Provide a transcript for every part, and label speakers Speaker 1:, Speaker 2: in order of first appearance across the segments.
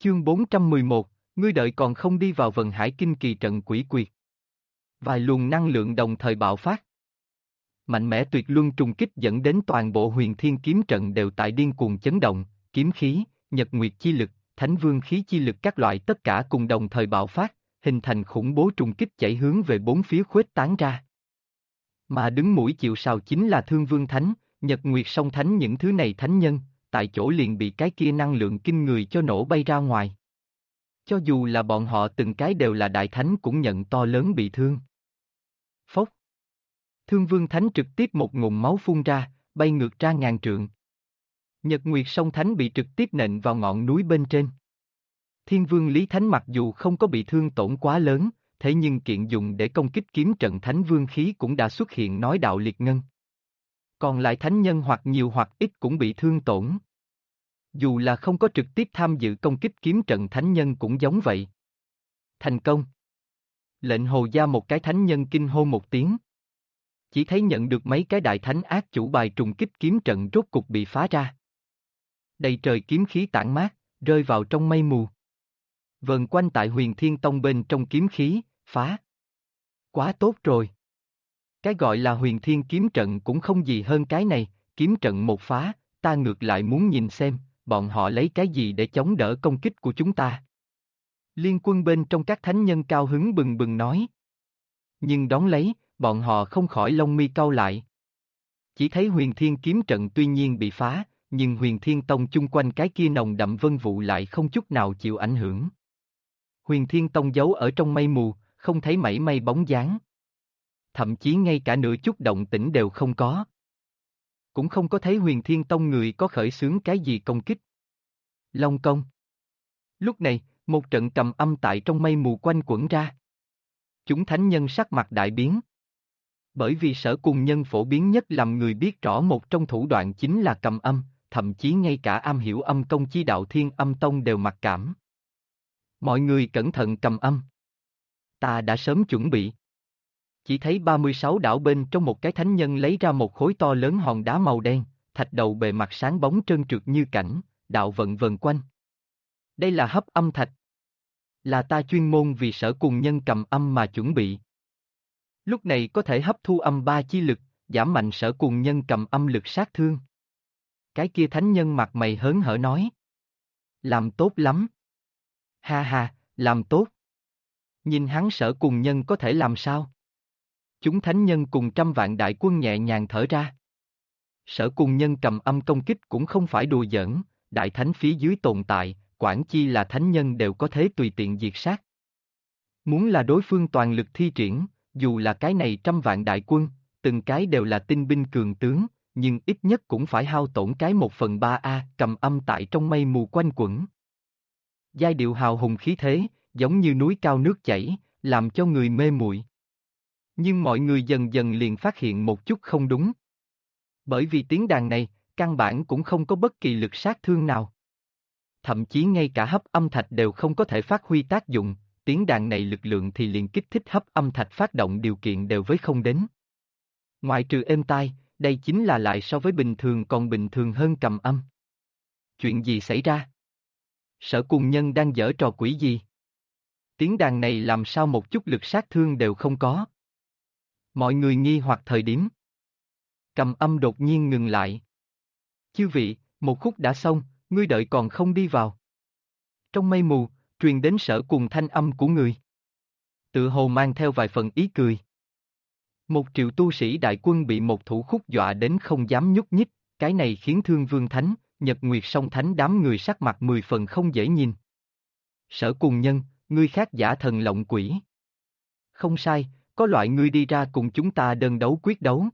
Speaker 1: Chương 411, ngươi đợi còn không đi vào Vân Hải Kinh Kỳ trận quỷ quyệt. Vài luồng năng lượng đồng thời bạo phát. Mạnh mẽ tuyệt luân trùng kích dẫn đến toàn bộ Huyền Thiên kiếm trận đều tại điên cuồng chấn động, kiếm khí, nhật nguyệt chi lực, thánh vương khí chi lực các loại tất cả cùng đồng thời bạo phát, hình thành khủng bố trùng kích chảy hướng về bốn phía khuếch tán ra. Mà đứng mũi chịu sào chính là Thương Vương Thánh, Nhật Nguyệt Song Thánh, những thứ này thánh nhân, tại chỗ liền bị cái kia năng lượng kinh người cho nổ bay ra ngoài. Cho dù là bọn họ từng cái đều là đại thánh cũng nhận to lớn bị thương. Phốc. Thương Vương Thánh trực tiếp một ngụm máu phun ra, bay ngược ra ngàn trượng. Nhật Nguyệt Song Thánh bị trực tiếp nện vào ngọn núi bên trên. Thiên Vương Lý Thánh mặc dù không có bị thương tổn quá lớn, thế nhưng kiện dùng để công kích kiếm trận Thánh Vương khí cũng đã xuất hiện nói đạo liệt ngân. Còn lại thánh nhân hoặc nhiều hoặc ít cũng bị thương tổn. Dù là không có trực tiếp tham dự công kích kiếm trận thánh nhân cũng giống vậy. Thành công. Lệnh hồ gia một cái thánh nhân kinh hô một tiếng. Chỉ thấy nhận được mấy cái đại thánh ác chủ bài trùng kích kiếm trận rốt cục bị phá ra. Đầy trời kiếm khí tản mát, rơi vào trong mây mù. Vần quanh tại Huyền Thiên Tông bên trong kiếm khí, phá. Quá tốt rồi. Cái gọi là Huyền Thiên kiếm trận cũng không gì hơn cái này, kiếm trận một phá, ta ngược lại muốn nhìn xem, bọn họ lấy cái gì để chống đỡ công kích của chúng ta. Liên quân bên trong các thánh nhân cao hứng bừng bừng nói. Nhưng đón lấy, bọn họ không khỏi lông mi cau lại. Chỉ thấy Huyền Thiên kiếm trận tuy nhiên bị phá, nhưng Huyền Thiên Tông chung quanh cái kia nồng đậm vân vụ lại không chút nào chịu ảnh hưởng. Huyền Thiên Tông giấu ở trong mây mù, không thấy mảy may bóng dáng. Thậm chí ngay cả nửa chút động tĩnh đều không có. Cũng không có thấy Huyền Thiên Tông người có khởi xướng cái gì công kích. Long công. Lúc này, một trận trầm âm tại trong mây mù quanh quẩn ra. Chúng thánh nhân sắc mặt đại biến. Bởi vì Sở Cùng Nhân phổ biến nhất làm người biết rõ một trong thủ đoạn chính là cầm âm, thậm chí ngay cả am hiểu âm công chi đạo Thiên Âm Tông đều mặc cảm. Mọi người cẩn thận cầm âm. Ta đã sớm chuẩn bị. Chỉ thấy 36 đảo bên trong một cái thánh nhân lấy ra một khối to lớn hòn đá màu đen, thạch đầu bề mặt sáng bóng trơn trượt như cảnh, đạo vận vần quanh. Đây là hấp âm thạch. Là ta chuyên môn vì Sở Cùng Nhân cầm âm mà chuẩn bị. Lúc này có thể hấp thu âm ba chi lực, giảm mạnh Sở Cùng Nhân cầm âm lực sát thương. Cái kia thánh nhân mặt mày hớn hở nói. Làm tốt lắm. Ha ha, làm tốt. Nhìn hắn Sở Cùng Nhân có thể làm sao? Chúng thánh nhân cùng trăm vạn đại quân nhẹ nhàng thở ra. Sở Cùng Nhân cầm âm công kích cũng không phải đùa giỡn, đại thánh phía dưới tồn tại, quản chi là thánh nhân đều có thể tùy tiện diệt sát. Muốn là đối phương toàn lực thi triển, dù là cái này trăm vạn đại quân, từng cái đều là tinh binh cường tướng, nhưng ít nhất cũng phải hao tổn cái 1/3 cầm âm tại trong mây mù quanh quẩn. Giai điệu hào hùng khí thế, giống như núi cao nước chảy, làm cho người mê muội. Nhưng mọi người dần dần liền phát hiện một chút không đúng. Bởi vì tiếng đàn này, căn bản cũng không có bất kỳ lực sát thương nào. Thậm chí ngay cả hấp âm thạch đều không có thể phát huy tác dụng, tiếng đàn này lực lượng thì liền kích thích hấp âm thạch phát động điều kiện đều với không đến. Ngoại trừ êm tai, đây chính là lại so với bình thường còn bình thường hơn cầm âm. Chuyện gì xảy ra? Sở Cùng Nhân đang giở trò quỷ gì? Tiếng đàn này làm sao một chút lực sát thương đều không có? Mọi người nghi hoặc thời điểm. Cầm âm đột nhiên ngừng lại. Chư vị, một khúc đã xong, ngươi đợi còn không đi vào. Trong mây mù, truyền đến Sở Cùng thanh âm của người. Tự hồ mang theo vài phần ý cười. 1.000.000 tu sĩ đại quân bị một thủ khúc dọa đến không dám nhúc nhích, cái này khiến Thương Vương Thánh, Nhật Nguyệt Song Thánh đám người sắc mặt 10 phần không dễ nhìn. Sở Cùng Nhân, ngươi khác giả thần lộng quỷ. Không sai, có loại ngươi đi ra cùng chúng ta đơn đấu quyết đấu.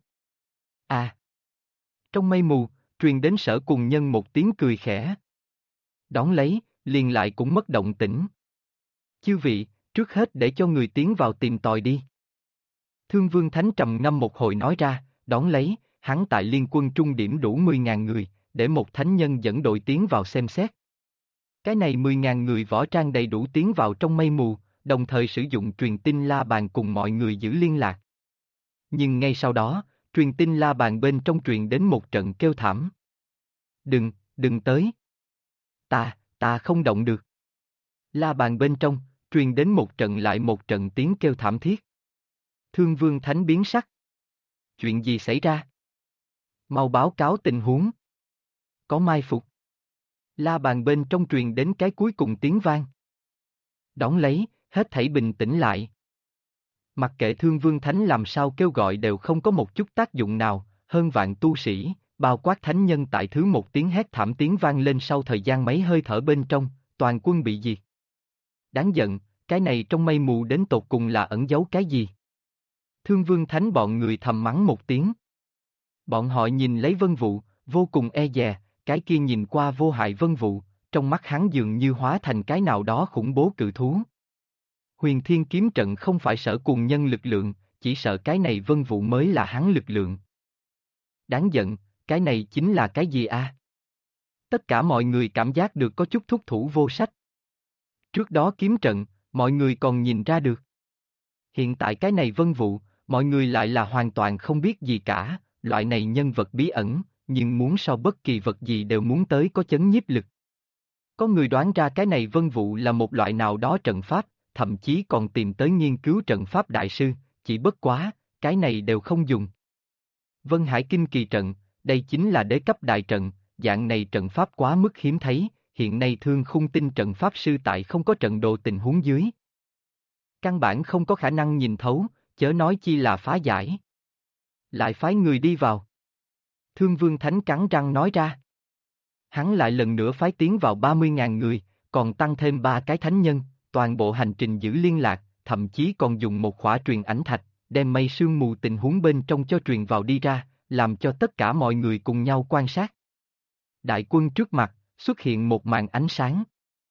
Speaker 1: À! Trong mây mù, truyền đến Sở Cùng Nhân một tiếng cười khẽ. Đón lấy, liền lại cũng mất động tĩnh. Chư vị, trước hết để cho người tiến vào tìm tòi đi. Thương Vương Thánh trầm ngâm một hồi nói ra, đón lấy, hắn tại liên quân trung điểm đủ 10.000 người, để một thánh nhân dẫn đội tiến vào xem xét. Cái này 10.000 người võ trang đầy đủ tiến vào trong mây mù, đồng thời sử dụng truyền tin la bàn cùng mọi người giữ liên lạc. Nhưng ngay sau đó, truyền tin la bàn bên trong truyền đến một trận kêu thảm. Đừng tới. Ta không động được. La bàn bên trong, truyền đến một trận lại một trận tiếng kêu thảm thiết. Thương Vương Thánh biến sắc. Chuyện gì xảy ra? Mau báo cáo tình huống. Có mai phục. La bàn bên trong truyền đến cái cuối cùng tiếng vang. Đón lấy, hết thảy bình tĩnh lại. Mặc kệ Thương Vương Thánh làm sao kêu gọi đều không có một chút tác dụng nào, hơn vạn tu sĩ, bao quát thánh nhân tại thứ một tiếng hét thảm tiếng vang lên sau thời gian mấy hơi thở bên trong, toàn quân bị diệt. Đáng giận, cái này trong mây mù đến tột cùng là ẩn giấu cái gì? Thương Vương Thánh bọn người thầm mắng một tiếng. Bọn họ nhìn lấy Vân Vũ, vô cùng e dè, cái kia nhìn qua vô hại Vân Vũ, trong mắt hắn dường như hóa thành cái nào đó khủng bố cự thú. Huyền Thiên kiếm trận không phải sợ cùng nhân lực lượng, chỉ sợ cái này Vân Vũ mới là hắn lực lượng. Đáng giận, cái này chính là cái gì a? Tất cả mọi người cảm giác được có chút thúc thủ vô sách. Trước đó kiếm trận, mọi người còn nhìn ra được. Hiện tại cái này Vân Vũ, mọi người lại là hoàn toàn không biết gì cả, loại này nhân vật bí ẩn, nhưng muốn so bất kỳ vật gì đều muốn tới có chấn nhiếp lực. Có người đoán ra cái này Vân Vũ là một loại nào đó trận pháp, thậm chí còn tìm tới nghiên cứu trận pháp đại sư, chỉ bất quá, cái này đều không dùng. Vân Hải Kinh Kỳ trận, đây chính là đế cấp đại trận, dạng này trận pháp quá mức hiếm thấy, hiện nay Thương Khung Tinh trận pháp sư tại không có trận đồ tình huống dưới. Căn bản không có khả năng nhìn thấu, chớ nói chi là phá giải. Lại phái người đi vào. Thương Vương Thánh cắn răng nói ra. Hắn lại lần nữa phái tiến vào 30.000 người, còn tăng thêm 3 cái thánh nhân, toàn bộ hành trình giữ liên lạc, thậm chí còn dùng một khỏa truyền ảnh thạch, đem mây sương mù tình huống bên trong cho truyền vào đi ra, làm cho tất cả mọi người cùng nhau quan sát. Đại quân trước mặt, xuất hiện một màn ánh sáng.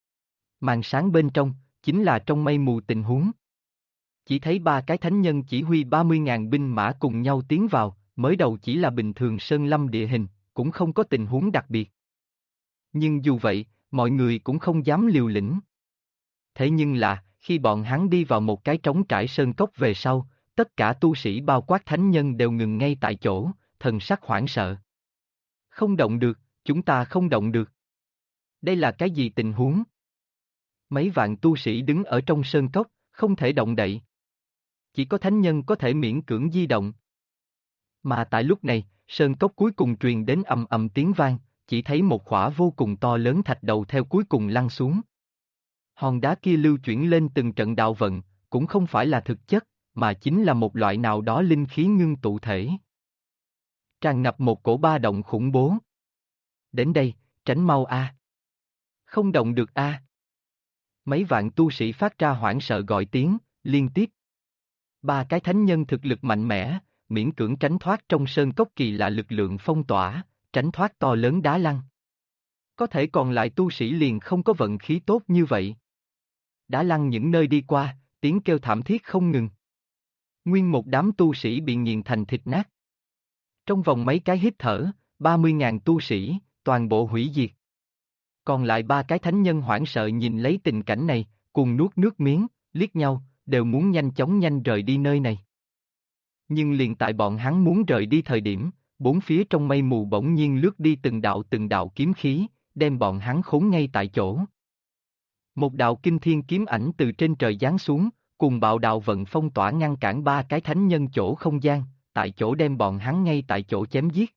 Speaker 1: Màn sáng bên trong, chính là trong mây mù tình huống. Chỉ thấy 3 cái thánh nhân chỉ huy 30.000 binh mã cùng nhau tiến vào, mới đầu chỉ là bình thường sơn lâm địa hình, cũng không có tình huống đặc biệt. Nhưng dù vậy, mọi người cũng không dám liều lĩnh. Thế nhưng là, khi bọn hắn đi vào một cái trống trải sơn cốc về sau, tất cả tu sĩ bao quát thánh nhân đều ngừng ngay tại chỗ, thần sắc hoảng sợ. Không động được, chúng ta không động được. Đây là cái gì tình huống? Mấy vạn tu sĩ đứng ở trong sơn cốc, không thể động đậy. Chỉ có thánh nhân có thể miễn cưỡng di động. Mà tại lúc này, sơn cốc cuối cùng truyền đến ầm ầm tiếng vang, chỉ thấy một khỏa vô cùng to lớn thạch đầu theo cuối cùng lăn xuống. Hòn đá kia lưu chuyển lên từng trận đạo vận, cũng không phải là thực chất, mà chính là một loại nào đó linh khí ngưng tụ thể. Tràn ngập một cổ ba động khủng bố. Đến đây, tránh mau a. Không động được a. Mấy vạn tu sĩ phát ra hoảng sợ gọi tiếng, liên tiếp. 3 cái thánh nhân thực lực mạnh mẽ, miễn cưỡng tránh thoát trong sơn cốc kỳ lạ lực lượng phong tỏa, tránh thoát to lớn đá lăn. Có thể còn lại tu sĩ liền không có vận khí tốt như vậy. Đá lăn những nơi đi qua, tiếng kêu thảm thiết không ngừng. Nguyên một đám tu sĩ bị nghiền thành thịt nát. Trong vòng mấy cái hít thở, 30.000 tu sĩ, toàn bộ hủy diệt. Còn lại 3 cái thánh nhân hoảng sợ nhìn lấy tình cảnh này, cùng nuốt nước miếng, liếc nhau, đều muốn nhanh chóng rời đi nơi này. Nhưng liền tại bọn hắn muốn rời đi thời điểm, bốn phía trong mây mù bỗng nhiên lướt đi từng đạo kiếm khí, đem bọn hắn khốn ngay tại chỗ. Một đạo kinh thiên kiếm ảnh từ trên trời giáng xuống, cùng bạo đạo vận phong tỏa ngăn cản 3 cái thánh nhân chỗ không gian, tại chỗ đem bọn hắn ngay tại chỗ chém giết.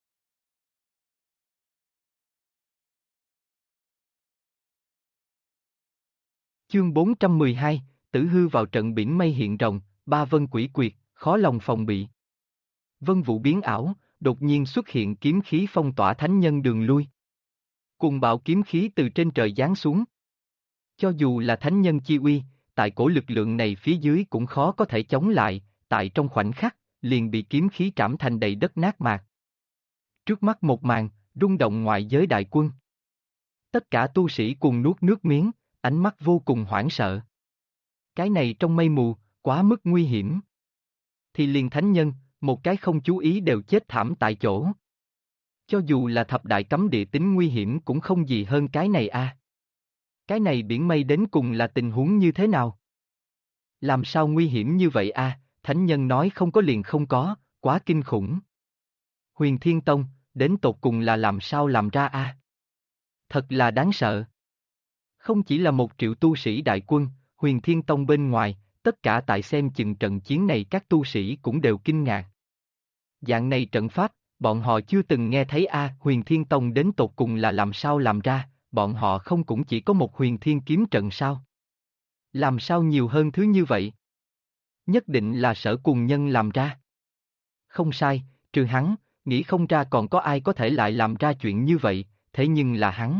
Speaker 1: Chương 412, Tử hư vào trận biển mây hiện rồng, ba vân quỷ quyệt, khó lòng phòng bị. Vân vụ biến ảo, đột nhiên xuất hiện kiếm khí phong tỏa thánh nhân đường lui. Cùng bạo kiếm khí từ trên trời giáng xuống. Cho dù là thánh nhân chi uy, tại cổ lực lượng này phía dưới cũng khó có thể chống lại, tại trong khoảnh khắc, liền bị kiếm khí trảm thành đầy đất nát mạc. Trước mắt một màn, rung động ngoại giới đại quân. Tất cả tu sĩ cùng nuốt nước miếng, ánh mắt vô cùng hoảng sợ. Cái này trong mây mù, quá mức nguy hiểm. Thì liền thánh nhân, một cái không chú ý đều chết thảm tại chỗ. Cho dù là thập đại cấm địa tính nguy hiểm cũng không gì hơn cái này a. Cái này biển mây đến cùng là tình huống như thế nào? Làm sao nguy hiểm như vậy a? Thánh nhân nói không có liền không có, quá kinh khủng. Huyền Thiên Tông, đến tột cùng là làm sao làm ra a? Thật là đáng sợ. Không chỉ là 1 triệu tu sĩ đại quân, Huyền Thiên Tông bên ngoài, tất cả tại xem chừng trận chiến này các tu sĩ cũng đều kinh ngạc. Dạng này trận pháp, bọn họ chưa từng nghe thấy Huyền Thiên Tông đến tột cùng là làm sao làm ra, bọn họ không cũng chỉ có một Huyền Thiên kiếm trận sao? Làm sao nhiều hơn thứ như vậy? Nhất định là Sở Cuồng Nhân làm ra. Không sai, trừ hắn, nghĩ không ra còn có ai có thể lại làm ra chuyện như vậy, thế nhưng là hắn.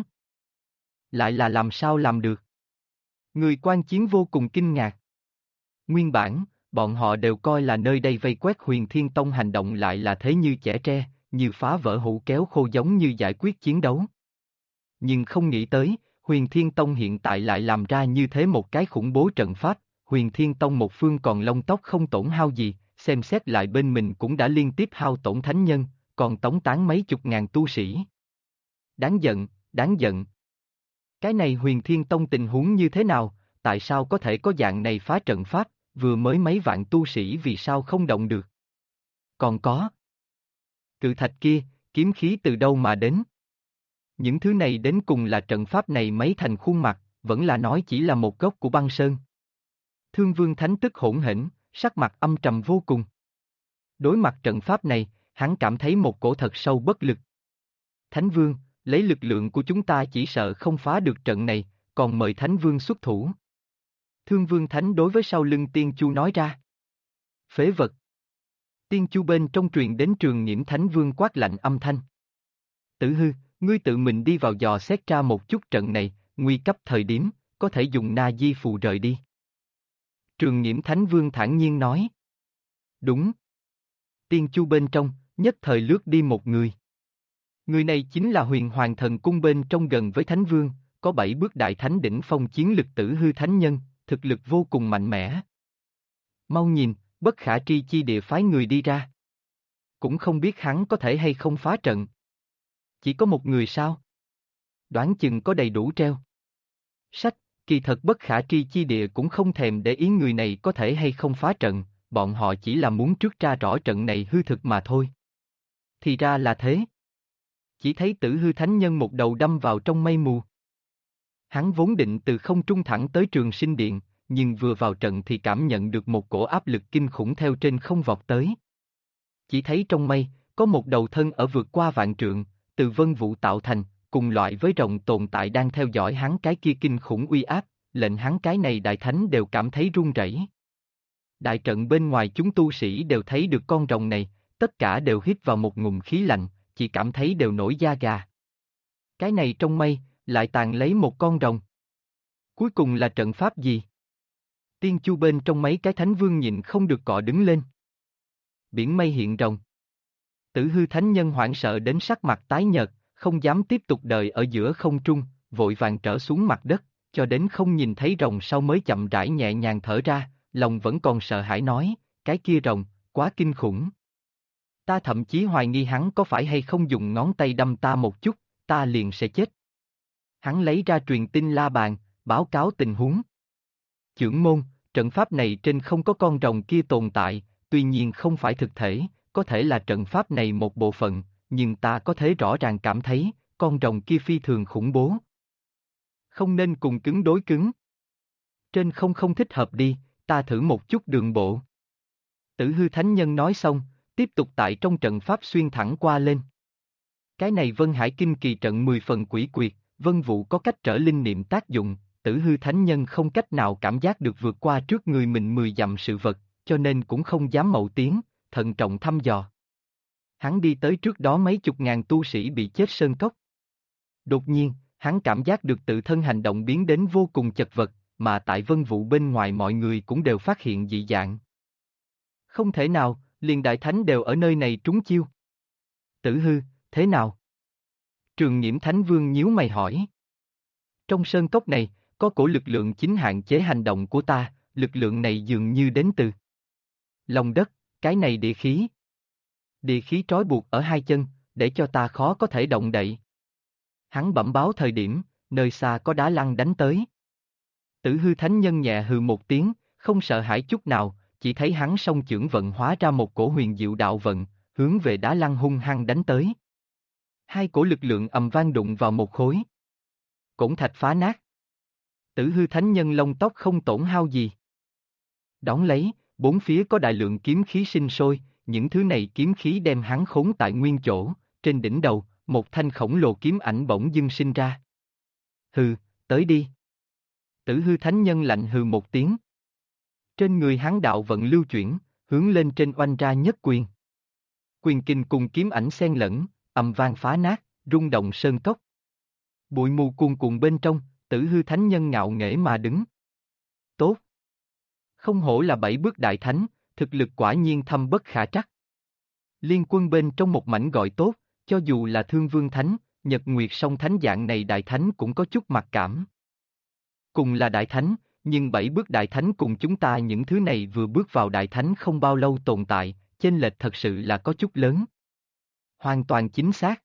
Speaker 1: Lại là làm sao làm được? Người quan chiến vô cùng kinh ngạc. Nguyên bản, bọn họ đều coi là nơi đây vây quét Huyền Thiên Tông hành động lại là thế như chẻ tre, như phá vỡ hũ kéo khô giống như giải quyết chiến đấu. Nhưng không nghĩ tới, Huyền Thiên Tông hiện tại lại làm ra như thế một cái khủng bố trận pháp, Huyền Thiên Tông một phương còn lông tóc không tổn hao gì, xem xét lại bên mình cũng đã liên tiếp hao tổn thánh nhân, còn tống tán mấy chục ngàn tu sĩ. Đáng giận, đáng giận. Cái này Huyền Thiên Tông tình huống như thế nào, tại sao có thể có dạng này phá trận pháp, vừa mới mấy vạn tu sĩ vì sao không động được? Còn có. Cự thạch kia, kiếm khí từ đâu mà đến? Những thứ này đến cùng là trận pháp này mấy thành khuôn mặt, vẫn là nói chỉ là một gốc của băng sơn. Thương Vương Thánh tức hỗn hển, sắc mặt âm trầm vô cùng. Đối mặt trận pháp này, hắn cảm thấy một cổ thật sâu bất lực. Thánh Vương, lấy lực lượng của chúng ta chỉ sợ không phá được trận này, còn mời Thánh Vương xuất thủ. Thương Vương Thánh đối với sau lưng Tiên Chu nói ra. Phế vật. Tiên Chu bên trong truyền đến Trường Nghiễm Thánh Vương quát lạnh âm thanh. Tử Hư, ngươi tự mình đi vào dò xét ra một chút trận này, nguy cấp thời điểm, có thể dùng Na Di phù rời đi. Trường Nghiễm Thánh Vương thản nhiên nói. Đúng. Tiên Chu bên trong, nhất thời lướt đi một người. Người này chính là Huyền Hoàng Thần Cung bên trong gần với Thánh Vương, có 7 bước đại thánh đỉnh phong chiến lực Tử Hư Thánh Nhân, thực lực vô cùng mạnh mẽ. Mau nhìn, Bất Khả Tri chi địa phái người đi ra. Cũng không biết hắn có thể hay không phá trận. Chỉ có một người sao? Đoán chừng có đầy đủ treo. Sách, kỳ thật Bất Khả Tri chi địa cũng không thèm để ý người này có thể hay không phá trận, bọn họ chỉ là muốn trước tra rõ trận này hư thực mà thôi. Thì ra là thế. Chỉ thấy Tử Hư Thánh Nhân một đầu đâm vào trong mây mù. Hắn vốn định từ không trung thẳng tới Trường Sinh Điện, nhưng vừa vào trận thì cảm nhận được một cổ áp lực kinh khủng theo trên không vọt tới. Chỉ thấy trong mây, có một đầu thân ở vượt qua vạn trượng, từ vân vũ tạo thành, cùng loại với rồng tồn tại đang theo dõi hắn cái kia kinh khủng uy áp, lệnh hắn cái này đại thánh đều cảm thấy run rẩy. Đại trận bên ngoài chúng tu sĩ đều thấy được con rồng này, tất cả đều hít vào một ngụm khí lạnh, chỉ cảm thấy đều nổi da gà. Cái này trong mây, lại tàng lấy một con rồng. Cuối cùng là trận pháp gì? Tiên Chu bên trong mấy cái thánh vương nhịn không được cọ đứng lên. Biển mây hiện rồng. Tử Hư Thánh Nhân hoảng sợ đến sắc mặt tái nhợt, không dám tiếp tục đời ở giữa không trung, vội vàng trở xuống mặt đất, cho đến không nhìn thấy rồng sau mới chậm rãi nhẹ nhàng thở ra, lòng vẫn còn sợ hãi nói, cái kia rồng, quá kinh khủng. Ta thậm chí hoài nghi hắn có phải hay không dùng ngón tay đâm ta một chút, ta liền sẽ chết. Hắn lấy ra truyền tin la bàn, báo cáo tình huống. Chưởng môn, trận pháp này trên không có con rồng kia tồn tại, tuy nhiên không phải thực thể, có thể là trận pháp này một bộ phận, nhưng ta có thể rõ ràng cảm thấy, con rồng kia phi thường khủng bố. Không nên cùng cứng đối cứng. Trên không thích hợp đi, ta thử một chút đường bộ. Tử Hư Thánh Nhân nói xong, tiếp tục tại trong trận pháp xuyên thẳng qua lên. Cái này Vân Hải Kinh Kỳ trận 10 phần quỷ quyệt, vân vụ có cách trở linh niệm tác dụng, Tử Hư Thánh Nhân không cách nào cảm giác được vượt qua trước người mình 10 dặm sự vật, cho nên cũng không dám mậu tiếng, thận trọng thăm dò. Hắn đi tới trước đó mấy chục ngàn tu sĩ bị chết sơn cốc. Đột nhiên, hắn cảm giác được tự thân hành động biến đến vô cùng chật vật, mà tại vân vụ bên ngoài mọi người cũng đều phát hiện dị dạng. Không thể nào, liền đại thánh đều ở nơi này trúng chiêu. Tử Hư, thế nào? Trường Nghiễm Thánh Vương nhíu mày hỏi. Trong sơn cốc này, có cổ lực lượng chính hạn chế hành động của ta, lực lượng này dường như đến từ lòng đất, cái này địa khí. Địa khí trói buộc ở hai chân, để cho ta khó có thể động đậy. Hắn bẩm báo thời điểm, nơi xa có đá lăn đánh tới. Tử Hư Thánh Nhân nhẹ hừ một tiếng, không sợ hãi chút nào, chỉ thấy hắn song chưởng vận hóa ra một cổ huyền diệu đạo vận, hướng về đá lăn hung hăng đánh tới. Hai cổ lực lượng ầm vang đụng vào một khối. Cổn thạch phá nát. Tử hư thánh nhân lông tóc không tổn hao gì. Đón lấy, bốn phía có đại lượng kiếm khí sinh sôi, những thứ này kiếm khí đem hắn khốn tại nguyên chỗ, trên đỉnh đầu, một thanh khổng lồ kiếm ảnh bỗng dưng sinh ra. Hừ, tới đi. Tử hư thánh nhân lạnh hừ một tiếng. Trên người hắn đạo vận lưu chuyển, hướng lên trên oanh ra nhất quyền. Quyền kình cùng kiếm ảnh xen lẫn, ầm vang phá nát, rung động sơn cốc. Bụi mù cuồn cuộn bên trong, tử hư thánh nhân ngạo nghễ mà đứng. Tốt. Không hổ là 7 bước đại thánh, thực lực quả nhiên thâm bất khả trắc. Liên quân bên trong một mảnh gọi tốt, cho dù là Thương Vương Thánh, Nhật Nguyệt Song Thánh dạng này đại thánh cũng có chút mặc cảm. Cùng là đại thánh, nhưng 7 bước đại thánh cùng chúng ta những thứ này vừa bước vào đại thánh không bao lâu tồn tại, chênh lệch thật sự là có chút lớn. Hoàn toàn chính xác.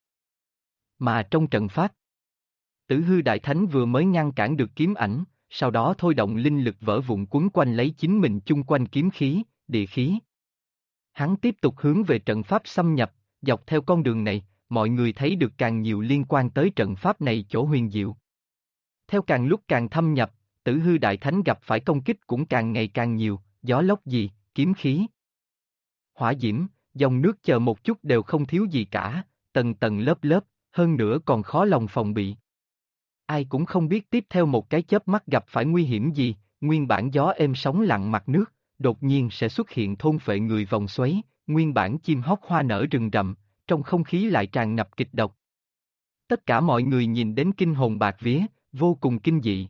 Speaker 1: Mà trong trận pháp, Tử hư đại thánh vừa mới ngăn cản được kiếm ảnh, sau đó thôi động linh lực vỡ vụn quấn quanh lấy chính mình chung quanh kiếm khí, địa khí. Hắn tiếp tục hướng về trận pháp xâm nhập, dọc theo con đường này, mọi người thấy được càng nhiều liên quan tới trận pháp này chỗ huyền diệu. Theo càng lúc càng thâm nhập, tử hư đại thánh gặp phải công kích cũng càng ngày càng nhiều, gió lốc gì, kiếm khí, hỏa diễm, dòng nước chờ một chút đều không thiếu gì cả, tầng tầng lớp lớp, hơn nữa còn khó lòng phòng bị. Ai cũng không biết tiếp theo một cái chớp mắt gặp phải nguy hiểm gì, nguyên bản gió êm sóng lặng mặt nước, đột nhiên sẽ xuất hiện thôn phệ người vòng xoáy, nguyên bản chim hót hoa nở rừng rậm, trong không khí lại tràn ngập kịch độc. Tất cả mọi người nhìn đến kinh hồn bạc vía, vô cùng kinh dị.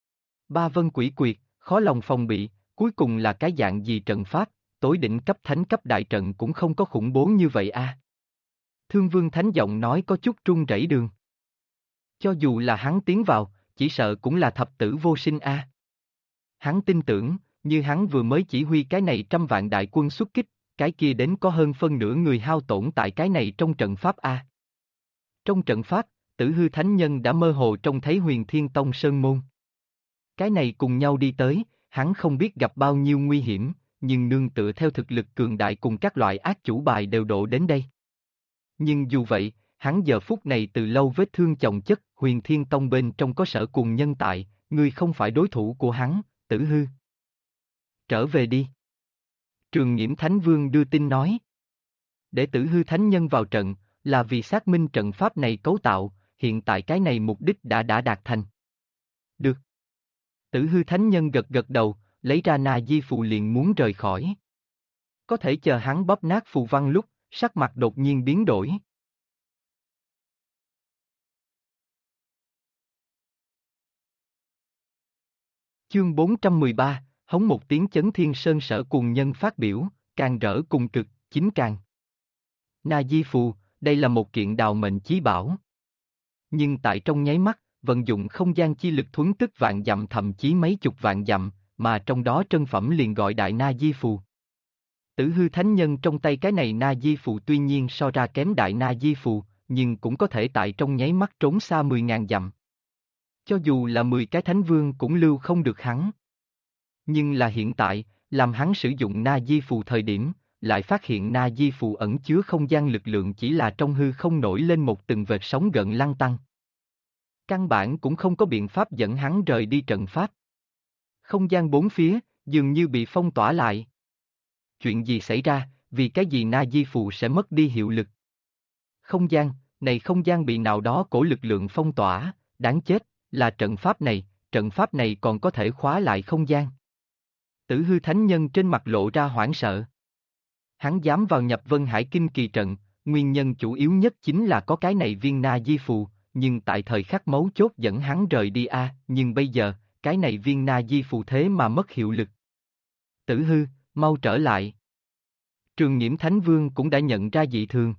Speaker 1: Ba vân quỷ quyệt, khó lòng phòng bị, cuối cùng là cái dạng gì trận pháp, tối đỉnh cấp thánh cấp đại trận cũng không có khủng bố như vậy a. Thương Vương Thánh giọng nói có chút run rẩy đường. Cho dù là hắn tiến vào, chỉ sợ cũng là thập tử vô sinh a. Hắn tin tưởng, như hắn vừa mới chỉ huy cái này 100 vạn đại quân xuất kích, cái kia đến có hơn phân nửa người hao tổn tại cái này trong trận pháp a. Trong trận pháp, Tử hư thánh nhân đã mơ hồ trông thấy Huyền Thiên Tông sơn môn. Cái này cùng nhau đi tới, hắn không biết gặp bao nhiêu nguy hiểm, nhưng nương tựa theo thực lực cường đại cùng các loại ác chủ bài đều độ đến đây. Nhưng dù vậy, hắn giờ phút này từ lâu vết thương chồng chất, Huyền Thiên Tông bên trong có Sở Cùng nhân tại, ngươi không phải đối thủ của hắn, Tử hư. Trở về đi. Trường Nghiễm Thánh Vương đưa tin nói. Để Tử hư thánh nhân vào trận, là vì xác minh trận pháp này cấu tạo, hiện tại cái này mục đích đã đạt thành. Được. Tử hư thánh nhân gật gật đầu, lấy ra Na Di phù liền muốn rời khỏi. Có thể chờ hắn bóp nát phù văn lúc, sắc mặt đột nhiên biến đổi. Chương 413, hống một tiếng chấn thiên sơn Sở Cùng nhân phát biểu, càng rỡ cùng cực, chính càng. Na Di phù, đây là một kiện đào mệnh chí bảo. Nhưng tại trong nháy mắt, vận dụng không gian chi lực thuấn tức vạn dặm thậm chí mấy chục vạn dặm, mà trong đó trân phẩm liền gọi đại Na Di phù. Tử hư thánh nhân trong tay cái này Na Di phù tuy nhiên so ra kém đại Na Di phù, nhưng cũng có thể tại trong nháy mắt trốn xa 10.000 dặm. Cho dù là 10 cái thánh vương cũng lưu không được hắn. Nhưng là hiện tại, làm hắn sử dụng Na Di phù thời điểm, lại phát hiện Na Di phù ẩn chứa không gian lực lượng chỉ là trong hư không nổi lên một từng vệt sóng gợn lăn tăn. Căn bản cũng không có biện pháp dẫn hắn rời đi trận pháp. Không gian bốn phía, dường như bị phong tỏa lại. Chuyện gì xảy ra, vì cái gì Na Di phù sẽ mất đi hiệu lực? Không gian bị nào đó cổ lực lượng phong tỏa, đáng chết, là trận pháp này còn có thể khóa lại không gian. Tử hư thánh nhân trên mặt lộ ra hoảng sợ. Hắn dám vào nhập Vân Hải Kinh Kỳ trận, nguyên nhân chủ yếu nhất chính là có cái này viên Na Di phù, nhưng tại thời khắc mấu chốt dẫn hắn rời đi nhưng bây giờ, cái này viên Na Di phù thế mà mất hiệu lực. Tử hư, mau trở lại. Trường Nghiễm Thánh Vương cũng đã nhận ra dị thường.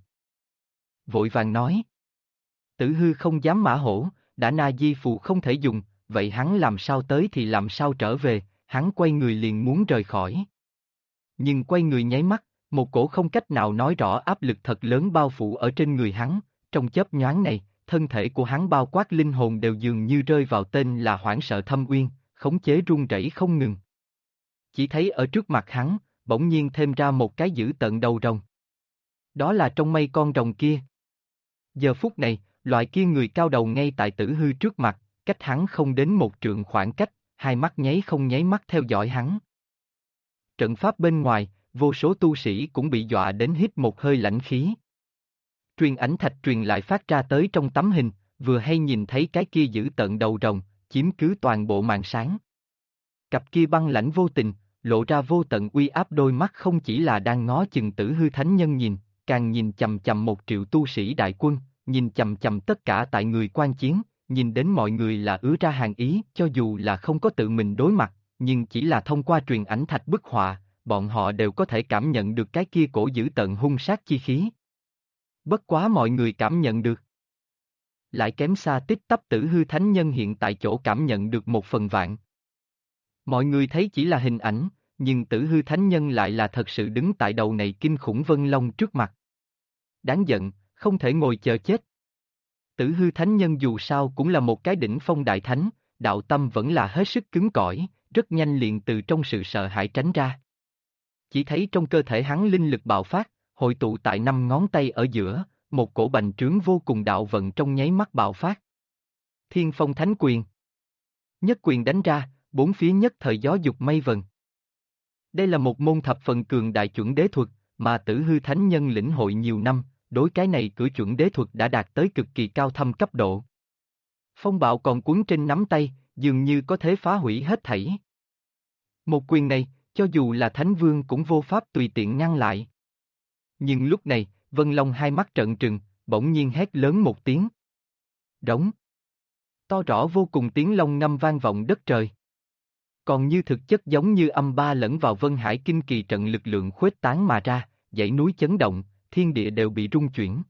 Speaker 1: Vội vàng nói. Tử hư không dám mã hổ, đã Na Di phù không thể dùng, vậy hắn làm sao tới thì làm sao trở về, hắn quay người liền muốn rời khỏi. Nhưng quay người nháy mắt, một cổ không cách nào nói rõ áp lực thật lớn bao phủ ở trên người hắn, trong chớp nhoáng này, thân thể của hắn bao quát linh hồn đều dường như rơi vào tên là hoảng sợ thâm uyên, khống chế run rẩy không ngừng. Chỉ thấy ở trước mặt hắn, bỗng nhiên thêm ra một cái dữ tợn đầu rồng. Đó là trong mây con rồng kia. Giờ phút này, loại kia người cao đầu ngay tại tử hư trước mặt, cách hắn không đến một trượng khoảng cách, hai mắt nháy không nháy mắt theo dõi hắn. Trận pháp bên ngoài, vô số tu sĩ cũng bị dọa đến hít một hơi lãnh khí. Truyền ảnh thạch truyền lại phát ra tới trong tấm hình, vừa hay nhìn thấy cái kia giữ tợn đầu rồng, chiếm cứ toàn bộ màn sáng. Cặp kia băng lãnh vô tình, lộ ra vô tận uy áp, đôi mắt không chỉ là đang ngó chừng Tử Hư Thánh Nhân nhìn, càng nhìn chằm chằm 1 triệu tu sĩ đại quân, nhìn chằm chằm tất cả tại người quan chiến, nhìn đến mọi người là ứa ra hàng ý, cho dù là không có tự mình đối mặt, nhưng chỉ là thông qua truyền ảnh thạch bức họa, bọn họ đều có thể cảm nhận được cái kia cổ dữ tợn hung sát chi khí. Bất quá mọi người cảm nhận được. Lại kém xa tích tắp Tử Hư Thánh Nhân hiện tại chỗ cảm nhận được 1/100. Mọi người thấy chỉ là hình ảnh, nhưng Tử Hư Thánh Nhân lại là thật sự đứng tại đầu này kinh khủng Vân Long trước mặt. Đáng giận, không thể ngồi chờ chết. Tử Hư Thánh Nhân dù sao cũng là một cái đỉnh phong đại thánh, đạo tâm vẫn là hết sức cứng cỏi, rất nhanh liền từ trong sự sợ hãi tránh ra. Chỉ thấy trong cơ thể hắn linh lực bạo phát, hội tụ tại 5 ngón tay ở giữa, một cổ bành trướng vô cùng đạo vận trong nháy mắt bạo phát. Thiên Phong Thánh Quyền. Nhất quyền đánh ra, bốn phía nhất thời gió dục mây vần. Đây là một môn thập phần cường đại chuẩn đế thuật, mà Tử Hư Thánh Nhân lĩnh hội nhiều năm, đối cái này cửa chuẩn đế thuật đã đạt tới cực kỳ cao thâm cấp độ. Phong bạo còn cuốn trên nắm tay, dường như có thể phá hủy hết thảy. Một quyền này, cho dù là Thánh Vương cũng vô pháp tùy tiện ngăn lại. Nhưng lúc này, Vân Long hai mắt trợn trừng, bỗng nhiên hét lớn một tiếng. Rống. To rõ vô cùng tiếng long ngâm vang vọng đất trời. Còn như thực chất giống như âm ba lẫn vào Vân Hải Kinh Kỳ trận, lực lượng khuếch tán mà ra, dãy núi chấn động, thiên địa đều bị rung chuyển.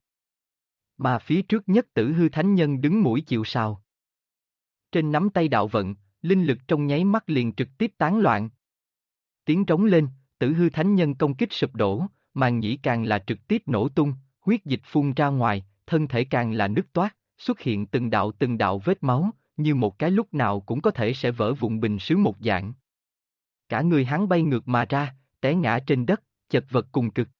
Speaker 1: Mà phía trước nhất Tử Hư Thánh Nhân đứng mũi chịu sào. Trên nắm tay đạo vận, linh lực trong nháy mắt liền trực tiếp tán loạn. Tiếng trống lên, Tử Hư Thánh Nhân công kích sụp đổ, màn nhĩ càng là trực tiếp nổ tung, huyết dịch phun ra ngoài, thân thể càng là nứt toát, xuất hiện từng đạo vết máu, như một cái lúc nào cũng có thể sẽ vỡ vụn bình sứ một dạng. Cả người hắn bay ngược mà ra, té ngã trên đất, chật vật cùng cực.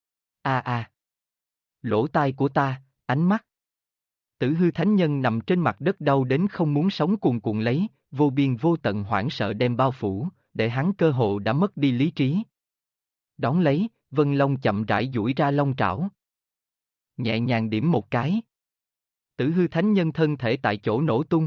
Speaker 1: Lỗ tai của ta, ánh mắt. Tử Hư Thánh Nhân nằm trên mặt đất đau đến không muốn sống, cuồn cuộn lấy, vô biên vô tận hoảng sợ đem bao phủ, để hắn cơ hồ đã mất đi lý trí. Đón lấy, Vân Long chậm rãi duỗi ra long trảo. Nhẹ nhàng điểm một cái. Tử Hư Thánh Nhân thân thể tại chỗ nổ tung.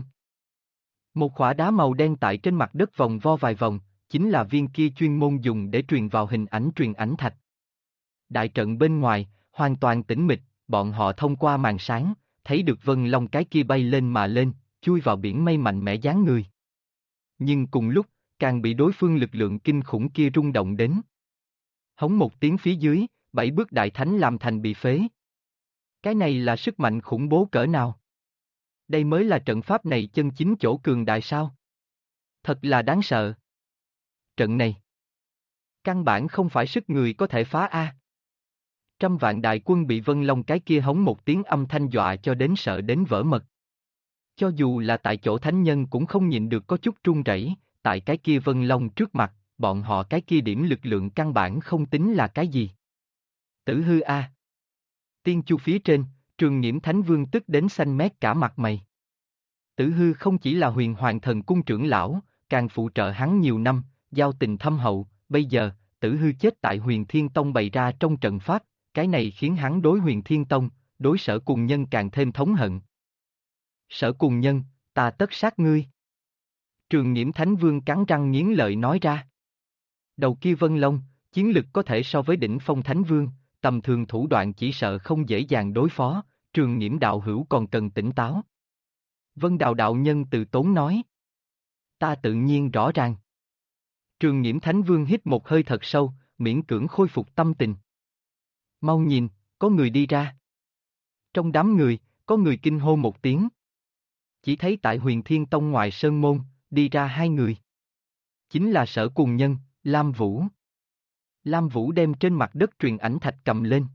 Speaker 1: Một khỏa đá màu đen tại trên mặt đất vòng vo vài vòng, chính là viên kia chuyên môn dùng để truyền vào hình ảnh truyền ảnh thạch. Đại trận bên ngoài, hoàn toàn tĩnh mịch, bọn họ thông qua màn sáng, thấy được Vân Long cái kia bay lên mà lên, chui vào biển mây mạnh mẽ dáng người. Nhưng cùng lúc, càng bị đối phương lực lượng kinh khủng kia rung động đến. Hống một tiếng, phía dưới, 7 bước đại thánh làm thành bị phế. Cái này là sức mạnh khủng bố cỡ nào? Đây mới là trận pháp này chân chính chỗ cường đại sao? Thật là đáng sợ. Trận này, căn bản không phải sức người có thể phá a. Trăm vạn đại quân bị Vân Long cái kia hống một tiếng âm thanh dọa cho đến sợ đến vỡ mật. Cho dù là tại chỗ thánh nhân cũng không nhịn được có chút run rẩy, tại cái kia Vân Long trước mặt, bọn họ cái kia điểm lực lượng căn bản không tính là cái gì. Tử Hư a. Tiên chu phía trên, Trường Nghiễm Thánh Vương tức đến xanh mét cả mặt mày. Tử Hư không chỉ là Huyền Hoàng Thần Cung trưởng lão, càng phụ trợ hắn nhiều năm, giao tình thâm hậu, bây giờ, Tử Hư chết tại Huyền Thiên Tông bày ra trong trận pháp, cái này khiến hắn đối Huyền Thiên Tông, đối Sở Cùng Nhân càng thêm thống hận. Sở Cùng Nhân, ta tất sát ngươi. Trường Nghiễm Thánh Vương cắn răng nghiến lợi nói ra. Đầu kia Vân Long, chiến lực có thể so với đỉnh phong Thánh Vương, tầm thường thủ đoạn chỉ sợ không dễ dàng đối phó, Trường Nghiễm đạo hữu còn cần tỉnh táo. Vân Đào đạo nhân từ tốn nói. Ta tự nhiên rõ ràng. Trường Nghiễm Thánh Vương hít một hơi thật sâu, miễn cưỡng khôi phục tâm tình. Mau nhìn, có người đi ra. Trong đám người, có người kinh hô một tiếng. Chỉ thấy tại Huyền Thiên Tông ngoài sơn môn, đi ra 2 người. Chính là Sở Cùng Nhân, Lam Vũ. Lam Vũ đem trên mặt đất truyền ảnh thạch cầm lên.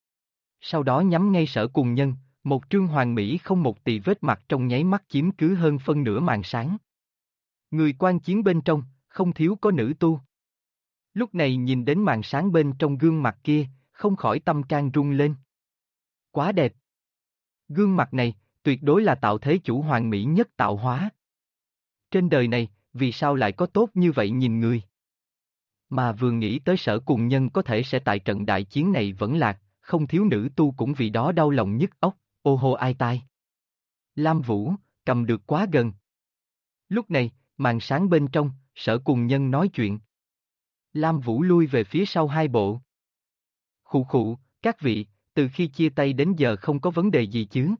Speaker 1: Sau đó nhắm ngay Sở Cùng Nhân, một trương hoàn mỹ không một tì vết mặt trong nháy mắt chiếm cứ hơn phân nửa màn sáng. Người quan chiến bên trong, không thiếu có nữ tu. Lúc này nhìn đến màn sáng bên trong gương mặt kia, không khỏi tâm can rung lên. Quá đẹp. Gương mặt này, tuyệt đối là tạo thế chủ hoàn mỹ nhất tạo hóa. Trên đời này, vì sao lại có tốt như vậy nhìn người? Mà vừa nghĩ tới Sở Cùng Nhân có thể sẽ tại trận đại chiến này vẫn lạc, không thiếu nữ tu cũng vì đó đau lòng nhức óc, ô hô ai tai. Lam Vũ, cầm được quá gần. Lúc này, màn sáng bên trong, Sở Cùng Nhân nói chuyện. Lam Vũ lui về phía sau hai bộ. Khụ khụ, các vị, từ khi chia tay đến giờ không có vấn đề gì chứ?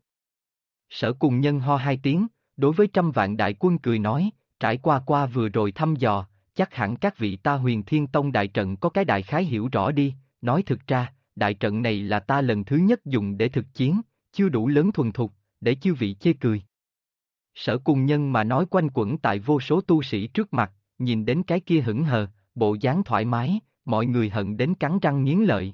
Speaker 1: Sở Cùng Nhân ho hai tiếng, đối với trăm vạn đại quân cười nói, trải qua vừa rồi thăm dò, chắc hẳn các vị ta Huyền Thiên Tông đại trận có cái đại khái hiểu rõ đi, nói thực ra, đại trận này là ta lần thứ nhất dùng để thực chiến, chưa đủ lớn thuần thục, để chư vị chê cười. Sở Cùng Nhân mà nói quanh quẩn tại vô số tu sĩ trước mặt, nhìn đến cái kia hững hờ, bộ dáng thoải mái, mọi người hận đến cắn răng nghiến lợi.